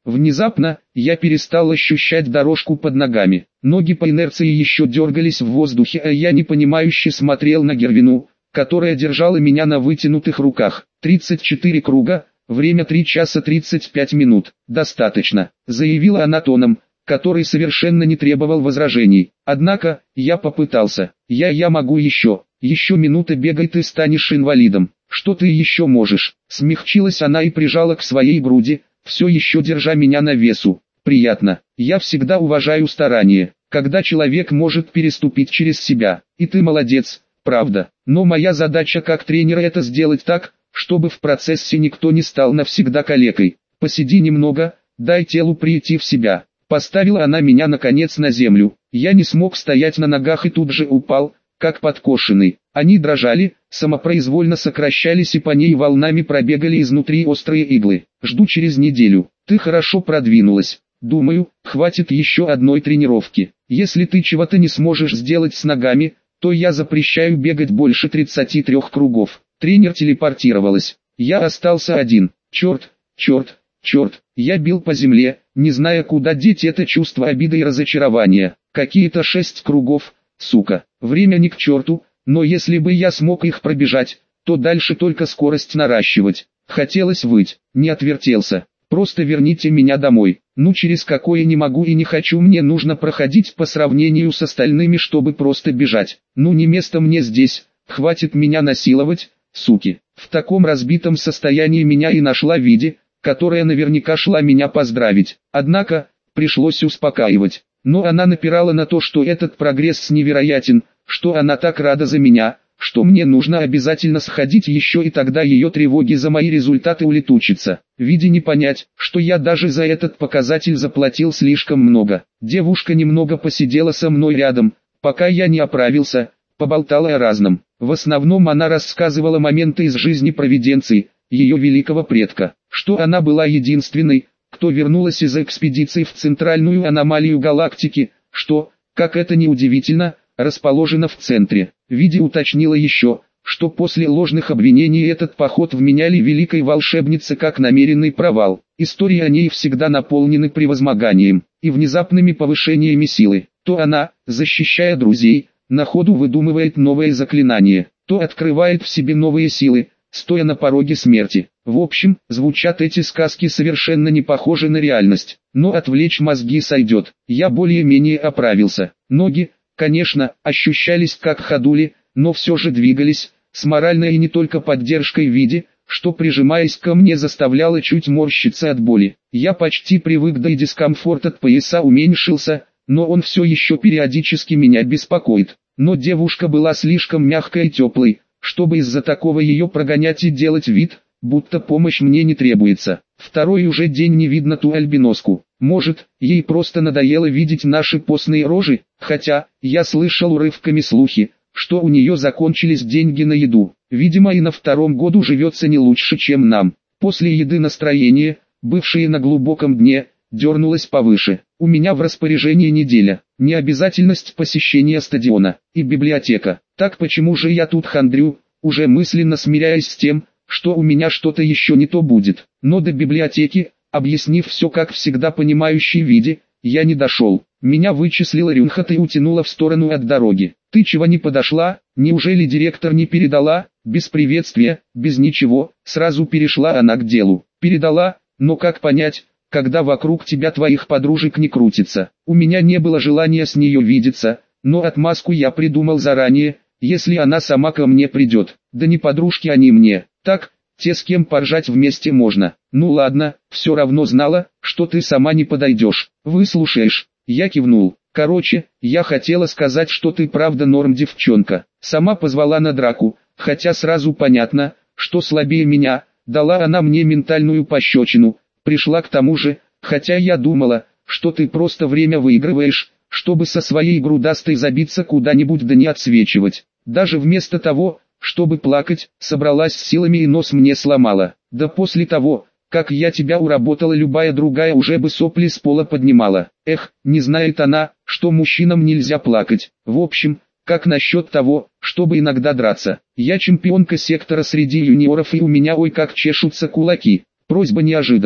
Внезапно, я перестал ощущать дорожку под ногами. Ноги по инерции еще дергались в воздухе, а я непонимающе смотрел на Гервину, которая держала меня на вытянутых руках. тридцать четыре круга, время три часа тридцать пять минут. «Достаточно», — заявила она тоном, который совершенно не требовал возражений. Однако, я попытался. «Я я могу еще. Еще минута бегай, ты станешь инвалидом. Что ты еще можешь?» Смягчилась она и прижала к своей груди, все еще держа меня на весу. «Приятно. Я всегда уважаю старания, когда человек может переступить через себя. И ты молодец, правда. Но моя задача как тренера это сделать так, чтобы в процессе никто не стал навсегда калекой. Посиди немного, дай телу прийти в себя». Поставила она меня наконец на землю. Я не смог стоять на ногах и тут же упал, как подкошенный. Они дрожали, самопроизвольно сокращались и по ней волнами пробегали изнутри острые иглы. «Жду через неделю. Ты хорошо продвинулась. Думаю, хватит еще одной тренировки. Если ты чего-то не сможешь сделать с ногами, то я запрещаю бегать больше тридцати трёх кругов». Тренер телепортировалась. Я остался один. Черт, черт, черт. Я бил по земле, не зная, куда деть это чувство обиды и разочарования. Какие-то шесть кругов, сука. Время ни к черту, но если бы я смог их пробежать, то дальше только скорость наращивать. Хотелось выть, не отвертелся. Просто верните меня домой. Ну через какое не могу и не хочу, мне нужно проходить по сравнению с остальными, чтобы просто бежать. Ну не место мне здесь, хватит меня насиловать, суки. В таком разбитом состоянии меня и нашла Види, которая наверняка шла меня поздравить. Однако, пришлось успокаивать. Но она напирала на то, что этот прогресс невероятен, что она так рада за меня, что мне нужно обязательно сходить еще, и тогда ее тревоги за мои результаты улетучатся. Видя не понять, что я даже за этот показатель заплатил слишком много. Девушка немного посидела со мной рядом, пока я не оправился, поболтала о разном. В основном она рассказывала моменты из жизни провиденции, ее великого предка, что она была единственной, кто вернулась из экспедиции в центральную аномалию галактики, что, как это ни удивительно, расположена в центре. Види уточнила еще, что после ложных обвинений этот поход вменяли великой волшебнице как намеренный провал. Истории о ней всегда наполнены превозмоганием и внезапными повышениями силы. То она, защищая друзей, на ходу выдумывает новые заклинания, то открывает в себе новые силы, стоя на пороге смерти. В общем, звучат эти сказки совершенно не похожи на реальность, но отвлечь мозги сойдет. Я более-менее оправился. Ноги, конечно, ощущались как ходули, но все же двигались, с моральной и не только поддержкой в виде, что прижимаясь ко мне заставляло чуть морщиться от боли. Я почти привык, да и дискомфорт от пояса уменьшился, но он все еще периодически меня беспокоит. Но девушка была слишком мягкой и теплой, чтобы из-за такого ее прогонять и делать вид, будто помощь мне не требуется. Второй уже день не видно ту альбиноску. Может, ей просто надоело видеть наши постные рожи, хотя, я слышал урывками слухи, что у нее закончились деньги на еду. Видимо, и на втором году живется не лучше, чем нам. После еды настроение, бывшее на глубоком дне, дернулось повыше. У меня в распоряжении неделя, необязательность посещения стадиона и библиотека. Так почему же я тут хандрю, уже мысленно смиряясь с тем, что у меня что-то еще не то будет. Но до библиотеки, объяснив все как всегда понимающей Виде, я не дошел. Меня вычислила Рюнхат и утянула в сторону от дороги. «Ты чего не подошла? Неужели директор не передала?» Без приветствия, без ничего, сразу перешла она к делу. «Передала, но как понять, когда вокруг тебя твоих подружек не крутится?» У меня не было желания с нее видеться, но отмазку я придумал заранее, если она сама ко мне придет. Да не подружки они мне, так, те, с кем поржать вместе можно. Ну ладно, все равно знала, что ты сама не подойдешь. Выслушаешь. Я кивнул. Короче, я хотела сказать, что ты правда норм девчонка. Сама позвала на драку, хотя сразу понятно, что слабее меня. Дала она мне ментальную пощечину. Пришла к тому же, хотя я думала, что ты просто время выигрываешь, чтобы со своей грудастой забиться куда-нибудь да не отсвечивать. Даже вместо того, чтобы плакать, собралась с силами и нос мне сломала. Да после того, как я тебя уработала, любая другая уже бы сопли с пола поднимала. Эх, не знает она, что мужчинам нельзя плакать. В общем, как насчет того, чтобы иногда драться? Я чемпионка сектора среди юниоров и у меня ой как чешутся кулаки. Просьба неожиданная,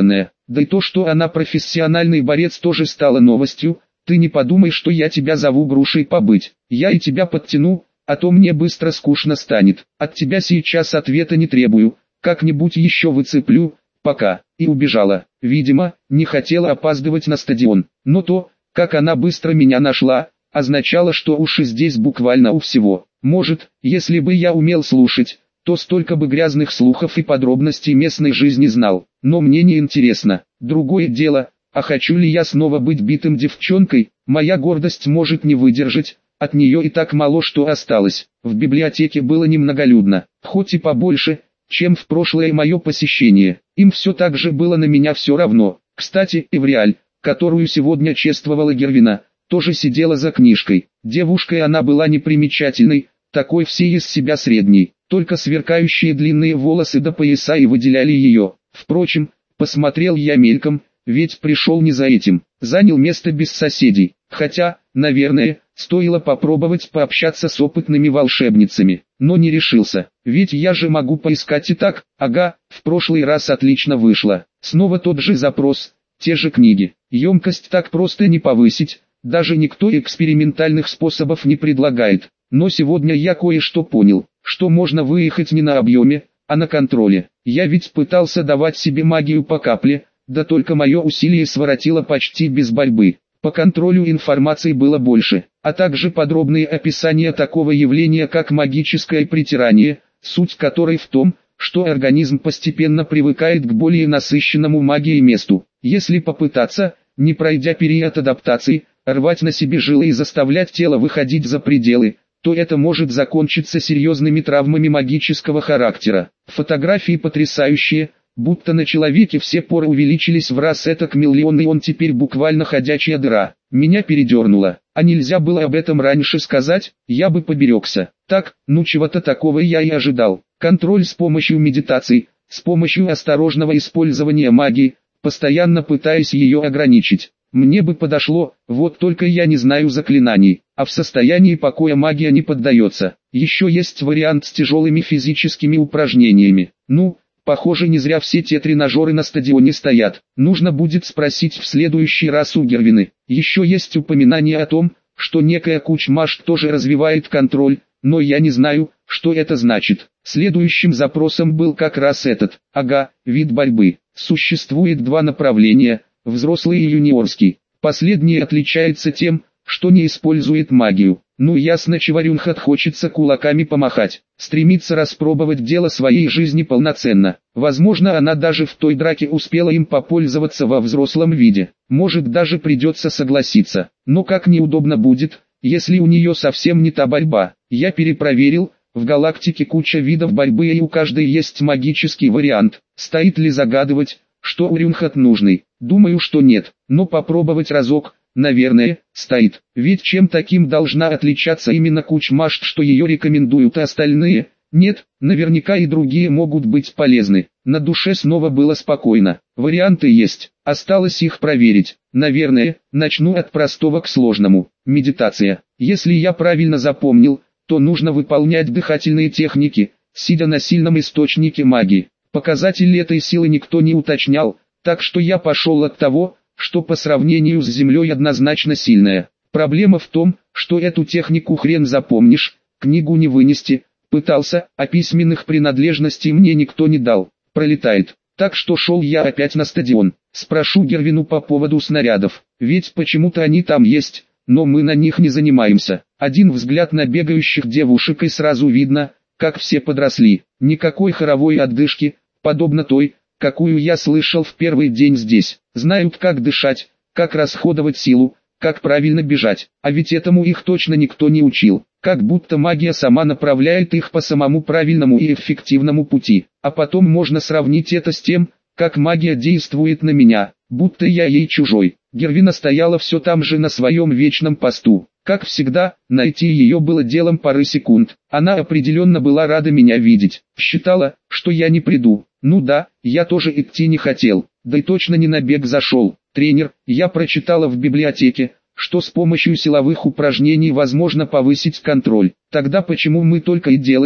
Да и то, что она профессиональный борец, тоже стало новостью. Ты не подумай, что я тебя зову грушей побыть. Я и тебя подтяну, а то мне быстро скучно станет. От тебя сейчас ответа не требую, как-нибудь еще выцеплю, пока». И убежала. Видимо, не хотела опаздывать на стадион. Но то, как она быстро меня нашла, означало, что уши здесь буквально у всего. Может, если бы я умел слушать, то столько бы грязных слухов и подробностей местной жизни знал. Но мне не интересно. Другое дело, а хочу ли я снова быть битым девчонкой? Моя гордость может не выдержать, от нее и так мало что осталось. В библиотеке было немноголюдно, хоть и побольше, чем в прошлое мое посещение. Им все так же было на меня все равно. Кстати, Эвриаль, которую сегодня чествовала Гервина, тоже сидела за книжкой. Девушкой она была непримечательной, такой все из себя средней, только сверкающие длинные волосы до пояса и выделяли ее. Впрочем, посмотрел я мельком, ведь пришел не за этим, занял место без соседей, хотя, наверное, стоило попробовать пообщаться с опытными волшебницами, но не решился, ведь я же могу поискать и так. Ага, в прошлый раз отлично вышло, снова тот же запрос, те же книги, емкость так просто не повысить, даже никто экспериментальных способов не предлагает, но сегодня я кое-что понял, что можно выехать не на объеме, а на контроле. Я ведь пытался давать себе магию по капле, да только мое усилие своротило почти без борьбы. По контролю информации было больше, а также подробные описания такого явления, как магическое притирание, суть которой в том, что организм постепенно привыкает к более насыщенному магией месту. Если попытаться, не пройдя период адаптации, рвать на себе жилы и заставлять тело выходить за пределы, то это может закончиться серьезными травмами магического характера. Фотографии потрясающие, будто на человеке все поры увеличились в раз этак миллион, и он теперь буквально ходячая дыра. Меня передернуло, а нельзя было об этом раньше сказать, я бы поберегся. Так, ну чего-то такого я и ожидал. Контроль с помощью медитации, с помощью осторожного использования магии, постоянно пытаясь ее ограничить. Мне бы подошло, вот только я не знаю заклинаний, а в состоянии покоя магия не поддается. Еще есть вариант с тяжелыми физическими упражнениями. Ну, похоже, не зря все те тренажеры на стадионе стоят. Нужно будет спросить в следующий раз у Гервины. Еще есть упоминание о том, что некая Кучмаш тоже развивает контроль, но я не знаю, что это значит. Следующим запросом был как раз этот. Ага, вид борьбы. Существует два направления, взрослый и юниорский. Последний отличается тем, что не использует магию. Ну ясно, Чеварюнхат хочется кулаками помахать, стремится распробовать дело своей жизни полноценно. Возможно, она даже в той драке успела им попользоваться во взрослом виде. Может, даже придется согласиться. Но как неудобно будет, если у нее совсем не та борьба. Я перепроверил, в галактике куча видов борьбы и у каждой есть магический вариант. Стоит ли загадывать, что у Рюнхат нужный? Думаю, что нет, но попробовать разок, наверное, стоит. Ведь чем таким должна отличаться именно Кучмаш, что ее рекомендуют остальные? Нет, наверняка и другие могут быть полезны. На душе снова было спокойно. Варианты есть, осталось их проверить. Наверное, начну от простого к сложному. Медитация. Если я правильно запомнил, то нужно выполнять дыхательные техники, сидя на сильном источнике магии. Показатель этой силы никто не уточнял, так что я пошел от того, что по сравнению с Землей однозначно сильная. Проблема в том, что эту технику хрен запомнишь, книгу не вынести. Пытался, а письменных принадлежностей мне никто не дал. Пролетает. Так что шел я опять на стадион. Спрошу Гервину по поводу снарядов, ведь почему-то они там есть, но мы на них не занимаемся. Один взгляд на бегающих девушек и сразу видно, как все подросли. Никакой хоровой отдышки, подобно той, какую я слышал в первый день здесь. Знают, как дышать, как расходовать силу, как правильно бежать. А ведь этому их точно никто не учил. Как будто магия сама направляет их по самому правильному и эффективному пути. А потом можно сравнить это с тем, как магия действует на меня, будто я ей чужой. Гервина стояла все там же на своем вечном посту. Как всегда, найти ее было делом пары секунд. Она определенно была рада меня видеть. Считала, что я не приду. Ну да, я тоже идти не хотел. Да и точно не на бег зашел. Тренер, я прочитала в библиотеке, что с помощью силовых упражнений возможно повысить контроль. Тогда почему мы только и делаем,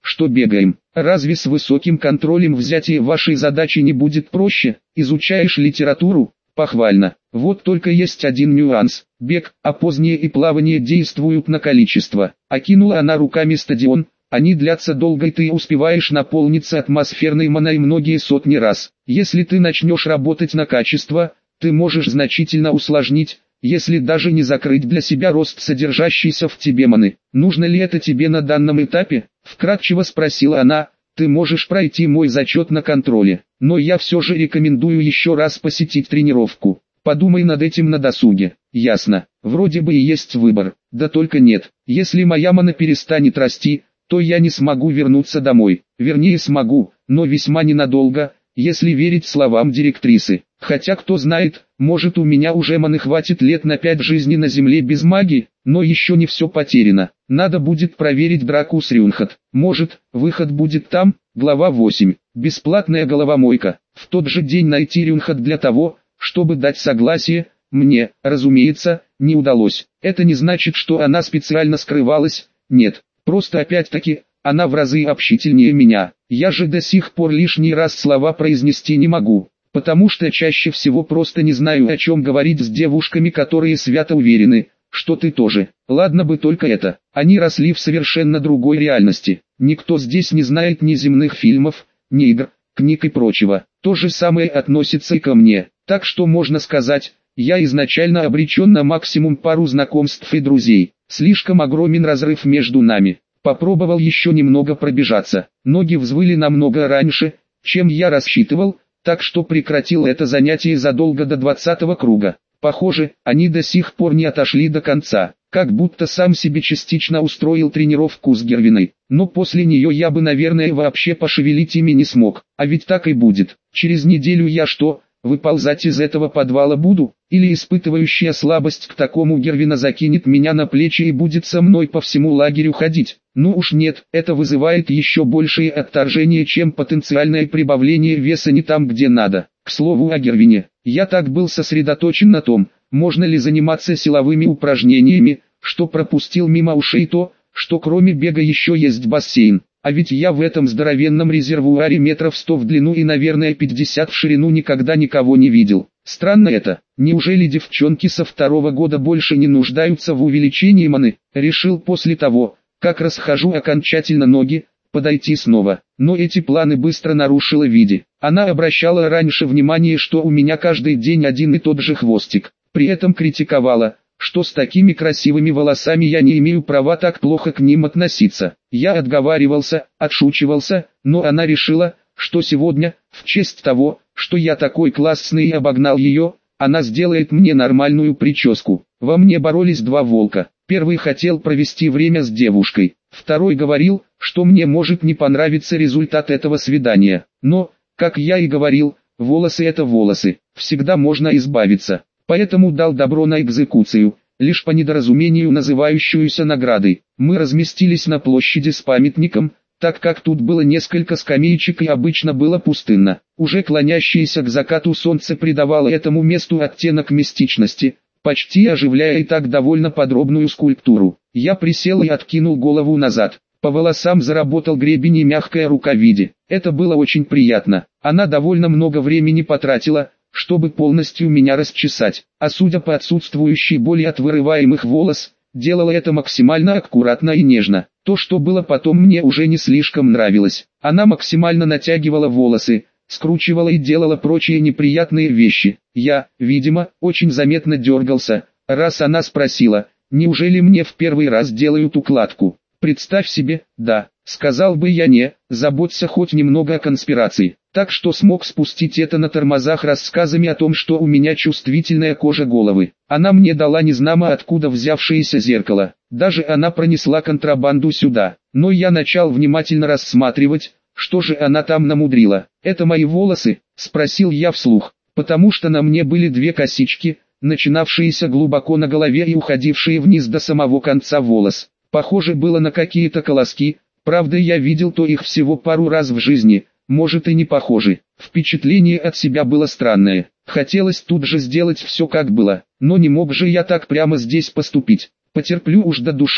что бегаем. Разве с высоким контролем взятие вашей задачи не будет проще? Изучаешь литературу? Похвально. Вот только есть один нюанс. Бег, а позднее и плавание действуют на количество. Окинула она руками стадион. Они длятся долго, и ты успеваешь наполниться атмосферной маной многие сотни раз. Если ты начнешь работать на качество, ты можешь значительно усложнить, если даже не закрыть для себя рост содержащейся в тебе маны. Нужно ли это тебе на данном этапе? Вкратчиво спросила она. Ты можешь пройти мой зачет на контроле, но я все же рекомендую еще раз посетить тренировку. Подумай над этим на досуге. Ясно. Вроде бы и есть выбор, да только нет. Если моя мана перестанет расти, то я не смогу вернуться домой. Вернее смогу, но весьма ненадолго, если верить словам директрисы. Хотя кто знает, может у меня уже маны хватит лет на пять жизни на земле без магии, но еще не все потеряно. Надо будет проверить драку с Рюнхат. Может, выход будет там? Глава восемь. Бесплатная головомойка. В тот же день найти Рюнхат для того, чтобы дать согласие, мне, разумеется, не удалось. Это не значит, что она специально скрывалась, нет. Просто опять-таки, она в разы общительнее меня. Я же до сих пор лишний раз слова произнести не могу, потому что чаще всего просто не знаю, о чем говорить с девушками, которые свято уверены, что ты тоже. Ладно бы только это. Они росли в совершенно другой реальности. Никто здесь не знает ни земных фильмов, ни игр, книг и прочего. То же самое относится и ко мне. Так что можно сказать, я изначально обречен на максимум пару знакомств и друзей. Слишком огромен разрыв между нами. Попробовал еще немного пробежаться. Ноги взвыли намного раньше, чем я рассчитывал, так что прекратил это занятие задолго до двадцатого круга. Похоже, они до сих пор не отошли до конца, как будто сам себе частично устроил тренировку с Гервиной. Но после нее я бы, наверное, вообще пошевелить ими не смог. А ведь так и будет. Через неделю я что, выползать из этого подвала буду? Или испытывающая слабость к такому Гервина закинет меня на плечи и будет со мной по всему лагерю ходить? Ну уж нет, это вызывает еще большее отторжение, чем потенциальное прибавление веса не там, где надо. К слову о Гервине, я так был сосредоточен на том, можно ли заниматься силовыми упражнениями, что пропустил мимо ушей то, что кроме бега еще есть бассейн. А ведь я в этом здоровенном резервуаре метров сто в длину и, наверное, пятьдесят в ширину никогда никого не видел. Странно это. Неужели девчонки со второго года больше не нуждаются в увеличении маны? Решил после того, как расхожу окончательно ноги, подойти снова. Но эти планы быстро нарушила Види. Она обращала раньше внимание, что у меня каждый день один и тот же хвостик. При этом критиковала, что с такими красивыми волосами я не имею права так плохо к ним относиться. Я отговаривался, отшучивался, но она решила, что сегодня, в честь того, что я такой классный и обогнал ее, она сделает мне нормальную прическу. Во мне боролись два волка. Первый хотел провести время с девушкой, второй говорил, что мне может не понравиться результат этого свидания. Но, как я и говорил, волосы это волосы, всегда можно избавиться. Поэтому дал добро на экзекуцию, лишь по недоразумению называющуюся наградой. Мы разместились на площади с памятником, так как тут было несколько скамеечек и обычно было пустынно. Уже клонящееся к закату солнце придавало этому месту оттенок мистичности, почти оживляя и так довольно подробную скульптуру. Я присел и откинул голову назад. По волосам заработал гребень и мягкая рука Види. Это было очень приятно. Она довольно много времени потратила, чтобы полностью меня расчесать, а судя по отсутствующей боли от вырываемых волос, делала это максимально аккуратно и нежно. То, что было потом, мне уже не слишком нравилось. Она максимально натягивала волосы, скручивала и делала прочие неприятные вещи. Я, видимо, очень заметно дергался, раз она спросила, неужели мне в первый раз делают укладку. Представь себе, да, сказал бы я не, заботься хоть немного о конспирации. Так что смог спустить это на тормозах рассказами о том, что у меня чувствительная кожа головы. Она мне дала незнамо откуда взявшееся зеркало. Даже она пронесла контрабанду сюда. Но я начал внимательно рассматривать, что же она там намудрила. «Это мои волосы?» – спросил я вслух. Потому что на мне были две косички, начинавшиеся глубоко на голове и уходившие вниз до самого конца волос. Похоже было на какие-то колоски, правда я видел то их всего пару раз в жизни. Может и не похожи. Впечатление от себя было странное. Хотелось тут же сделать все как было, но не мог же я так прямо здесь поступить. Потерплю уж до душа.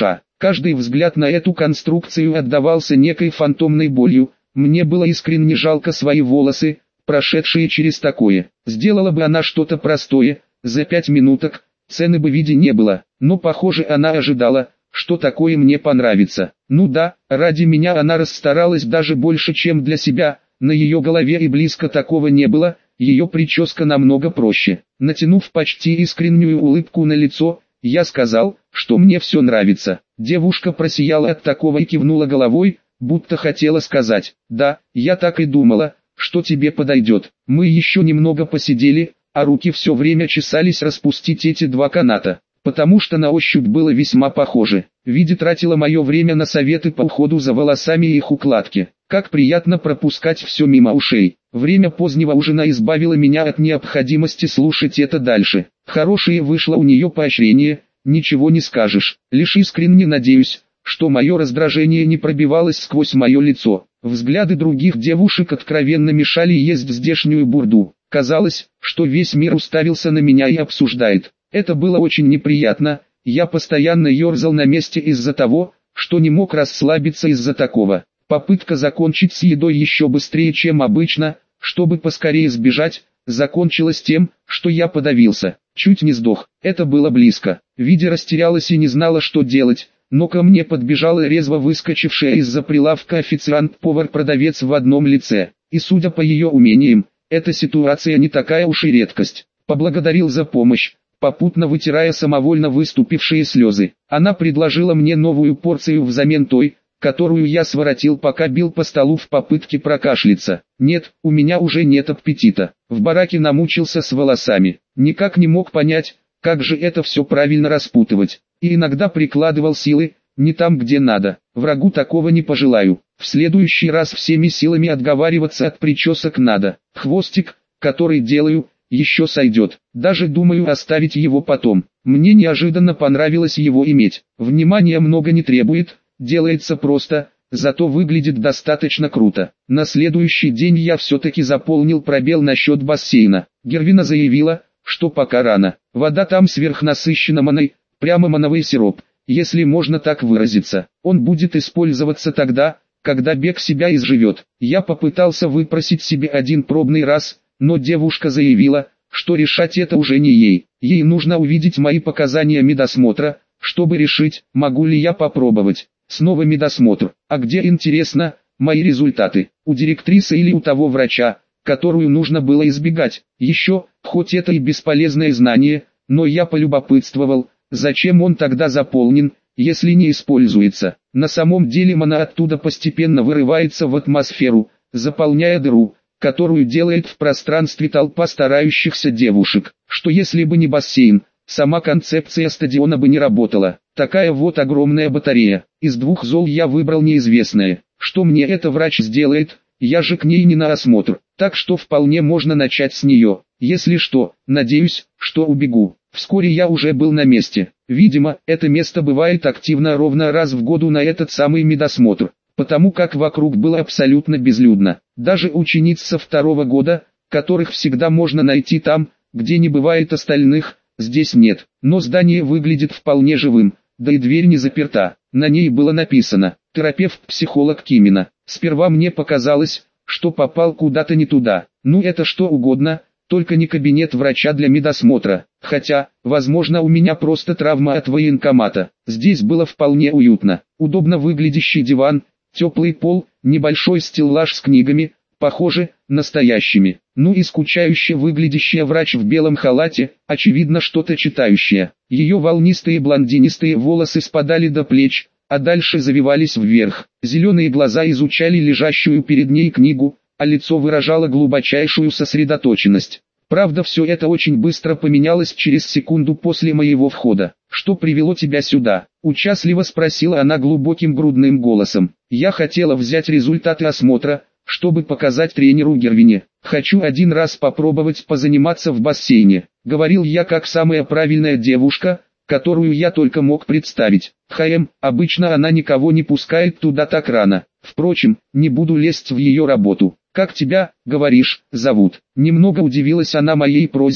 Каждый взгляд на эту конструкцию отдавался некой фантомной болью. Мне было искренне жалко свои волосы, прошедшие через такое. Сделала бы она что-то простое, за пять минуток, цены бы виде не было. Но похоже она ожидала, что такое мне понравится. Ну да, ради меня она расстаралась даже больше, чем для себя. На ее голове и близко такого не было, ее прическа намного проще. Натянув почти искреннюю улыбку на лицо, я сказал, что мне все нравится. Девушка просияла от такого и кивнула головой, будто хотела сказать: «Да, я так и думала, что тебе подойдет». Мы еще немного посидели, а руки все время чесались распустить эти два каната, потому что на ощупь было весьма похоже. Виде тратила мое время на советы по уходу за волосами и их укладке. Как приятно пропускать все мимо ушей. Время позднего ужина избавило меня от необходимости слушать это дальше. Хорошее вышло у нее поощрение, ничего не скажешь. Лишь искренне надеюсь, что мое раздражение не пробивалось сквозь мое лицо. Взгляды других девушек откровенно мешали есть здешнюю бурду. Казалось, что весь мир уставился на меня и обсуждает. Это было очень неприятно. Я постоянно ерзал на месте из-за того, что не мог расслабиться из-за такого. Попытка закончить с едой еще быстрее, чем обычно, чтобы поскорее сбежать, закончилась тем, что я подавился. Чуть не сдох. Это было близко. Видя растерялась и не знала, что делать, но ко мне подбежала резво выскочившая из-за прилавка официант-повар-продавец в одном лице. И судя по ее умениям, эта ситуация не такая уж и редкость. Поблагодарил за помощь, попутно вытирая самовольно выступившие слезы. Она предложила мне новую порцию взамен той, которую я своротил, пока бил по столу в попытке прокашляться. Нет, у меня уже нет аппетита. В бараке намучился с волосами. Никак не мог понять, как же это все правильно распутывать. И иногда прикладывал силы, не там где надо. Врагу такого не пожелаю. В следующий раз всеми силами отговариваться от причесок надо. Хвостик, который делаю, еще сойдет. Даже думаю оставить его потом. Мне неожиданно понравилось его иметь. Внимания много не требует. Делается просто, зато выглядит достаточно круто. На следующий день я все-таки заполнил пробел насчет бассейна. Гервина заявила, что пока рано. Вода там сверхнасыщена маной, прямо мановый сироп, если можно так выразиться. Он будет использоваться тогда, когда бег себя изживет. Я попытался выпросить себе один пробный раз, но девушка заявила, что решать это уже не ей. Ей нужно увидеть мои показания медосмотра, чтобы решить, могу ли я попробовать. Снова медосмотр. А где, интересно, мои результаты? У директрисы или у того врача, которую нужно было избегать? Еще, хоть это и бесполезное знание, но я полюбопытствовал, зачем он тогда заполнен, если не используется. На самом деле мана оттуда постепенно вырывается в атмосферу, заполняя дыру, которую делает в пространстве толпа старающихся девушек. Что если бы не бассейн, сама концепция стадиона бы не работала. Такая вот огромная батарея. Из двух зол я выбрал неизвестное. Что мне это врач сделает, я же к ней не на осмотр. Так что вполне можно начать с нее. Если что, надеюсь, что убегу. Вскоре я уже был на месте. Видимо, это место бывает активно ровно раз в году на этот самый медосмотр. Потому как вокруг было абсолютно безлюдно. Даже учениц со второго года, которых всегда можно найти там, где не бывает остальных, здесь нет. Но здание выглядит вполне живым. Да и дверь не заперта. На ней было написано «Терапевт-психолог Кимина». Сперва мне показалось, что попал куда-то не туда. Ну это что угодно, только не кабинет врача для медосмотра. Хотя, возможно, у меня просто травма от военкомата. Здесь было вполне уютно. Удобно выглядящий диван, теплый пол, небольшой стеллаж с книгами, похоже, настоящими. Ну и скучающе выглядящая врач в белом халате, очевидно что-то читающая. Ее волнистые блондинистые волосы спадали до плеч, а дальше завивались вверх. Зеленые глаза изучали лежащую перед ней книгу, а лицо выражало глубочайшую сосредоточенность. Правда, все это очень быстро поменялось через секунду после моего входа. «Что привело тебя сюда?» – участливо спросила она глубоким грудным голосом. «Я хотела взять результаты осмотра, чтобы показать тренеру Гервине. Хочу один раз попробовать позаниматься в бассейне», — говорил я как самая правильная девушка, которую я только мог представить. Хм, обычно она никого не пускает туда так рано. Впрочем, не буду лезть в ее работу. «Как тебя, говоришь, зовут?» Немного удивилась она моей просьбе,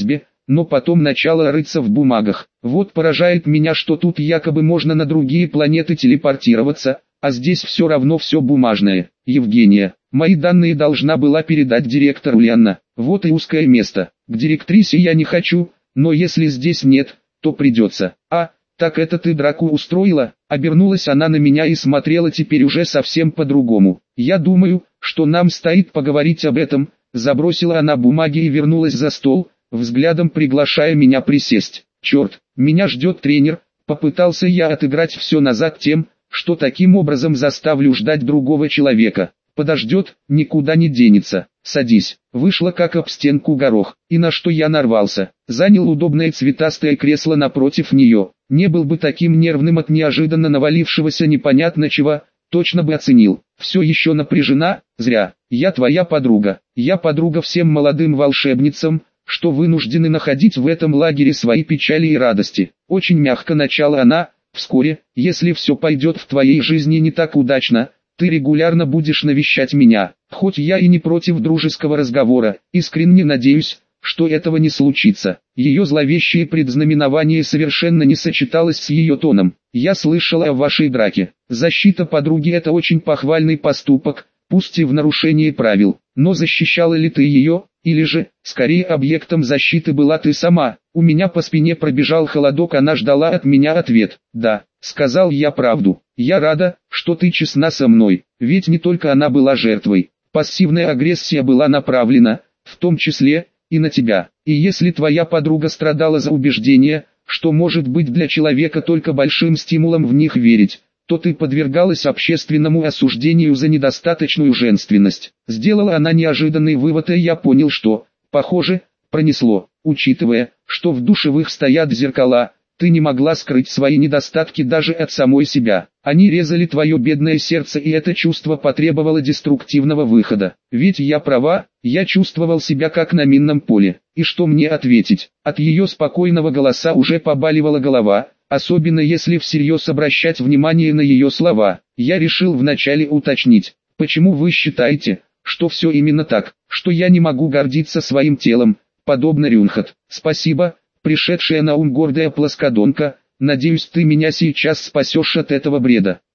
но потом начала рыться в бумагах. Вот поражает меня, что тут якобы можно на другие планеты телепортироваться, а здесь все равно все бумажное. Евгения, мои данные должна была передать директору Лианна. Вот и узкое место. К директрисе я не хочу, но если здесь нет, то придется. А, так это ты драку устроила? Обернулась она на меня и смотрела теперь уже совсем по-другому. Я думаю, что нам стоит поговорить об этом. Забросила она бумаги и вернулась за стол, взглядом приглашая меня присесть. Черт, меня ждет тренер. Попытался я отыграть все назад тем, что таким образом заставлю ждать другого человека. Подождет, никуда не денется. Садись. Вышла как об стенку горох. И на что я нарвался? Занял удобное цветастое кресло напротив нее. Не был бы таким нервным от неожиданно навалившегося непонятно чего, точно бы оценил. Все еще напряжена? Зря. Я твоя подруга. Я подруга всем молодым волшебницам, что вынуждены находить в этом лагере свои печали и радости. Очень мягко начала она. Вскоре, если все пойдет в твоей жизни не так удачно, ты регулярно будешь навещать меня. Хоть я и не против дружеского разговора, искренне надеюсь, что этого не случится. Ее зловещее предзнаменование совершенно не сочеталось с ее тоном. Я слышала о вашей драке. Защита подруги — это очень похвальный поступок, пусть и в нарушении правил. Но защищала ли ты ее, или же, скорее объектом защиты была ты сама? У меня по спине пробежал холодок, она ждала от меня ответ. Да, сказал я правду. Я рада, что ты честна со мной, ведь не только она была жертвой. Пассивная агрессия была направлена, в том числе, и на тебя. И если твоя подруга страдала за убеждение, что может быть для человека только большим стимулом в них верить, то ты подвергалась общественному осуждению за недостаточную женственность. Сделала она неожиданный вывод, и я понял, что, похоже, пронесло. Учитывая, что в душевых стоят зеркала, ты не могла скрыть свои недостатки даже от самой себя. Они резали твое бедное сердце, и это чувство потребовало деструктивного выхода. Ведь я права, я чувствовал себя как на минном поле. И что мне ответить? От ее спокойного голоса уже побаливала голова, особенно если всерьез обращать внимание на ее слова. Я решил вначале уточнить, почему вы считаете, что все именно так, что я не могу гордиться своим телом, подобно Рюнхат. Спасибо, пришедшая на ум гордая плоскодонка, надеюсь, ты меня сейчас спасешь от этого бреда.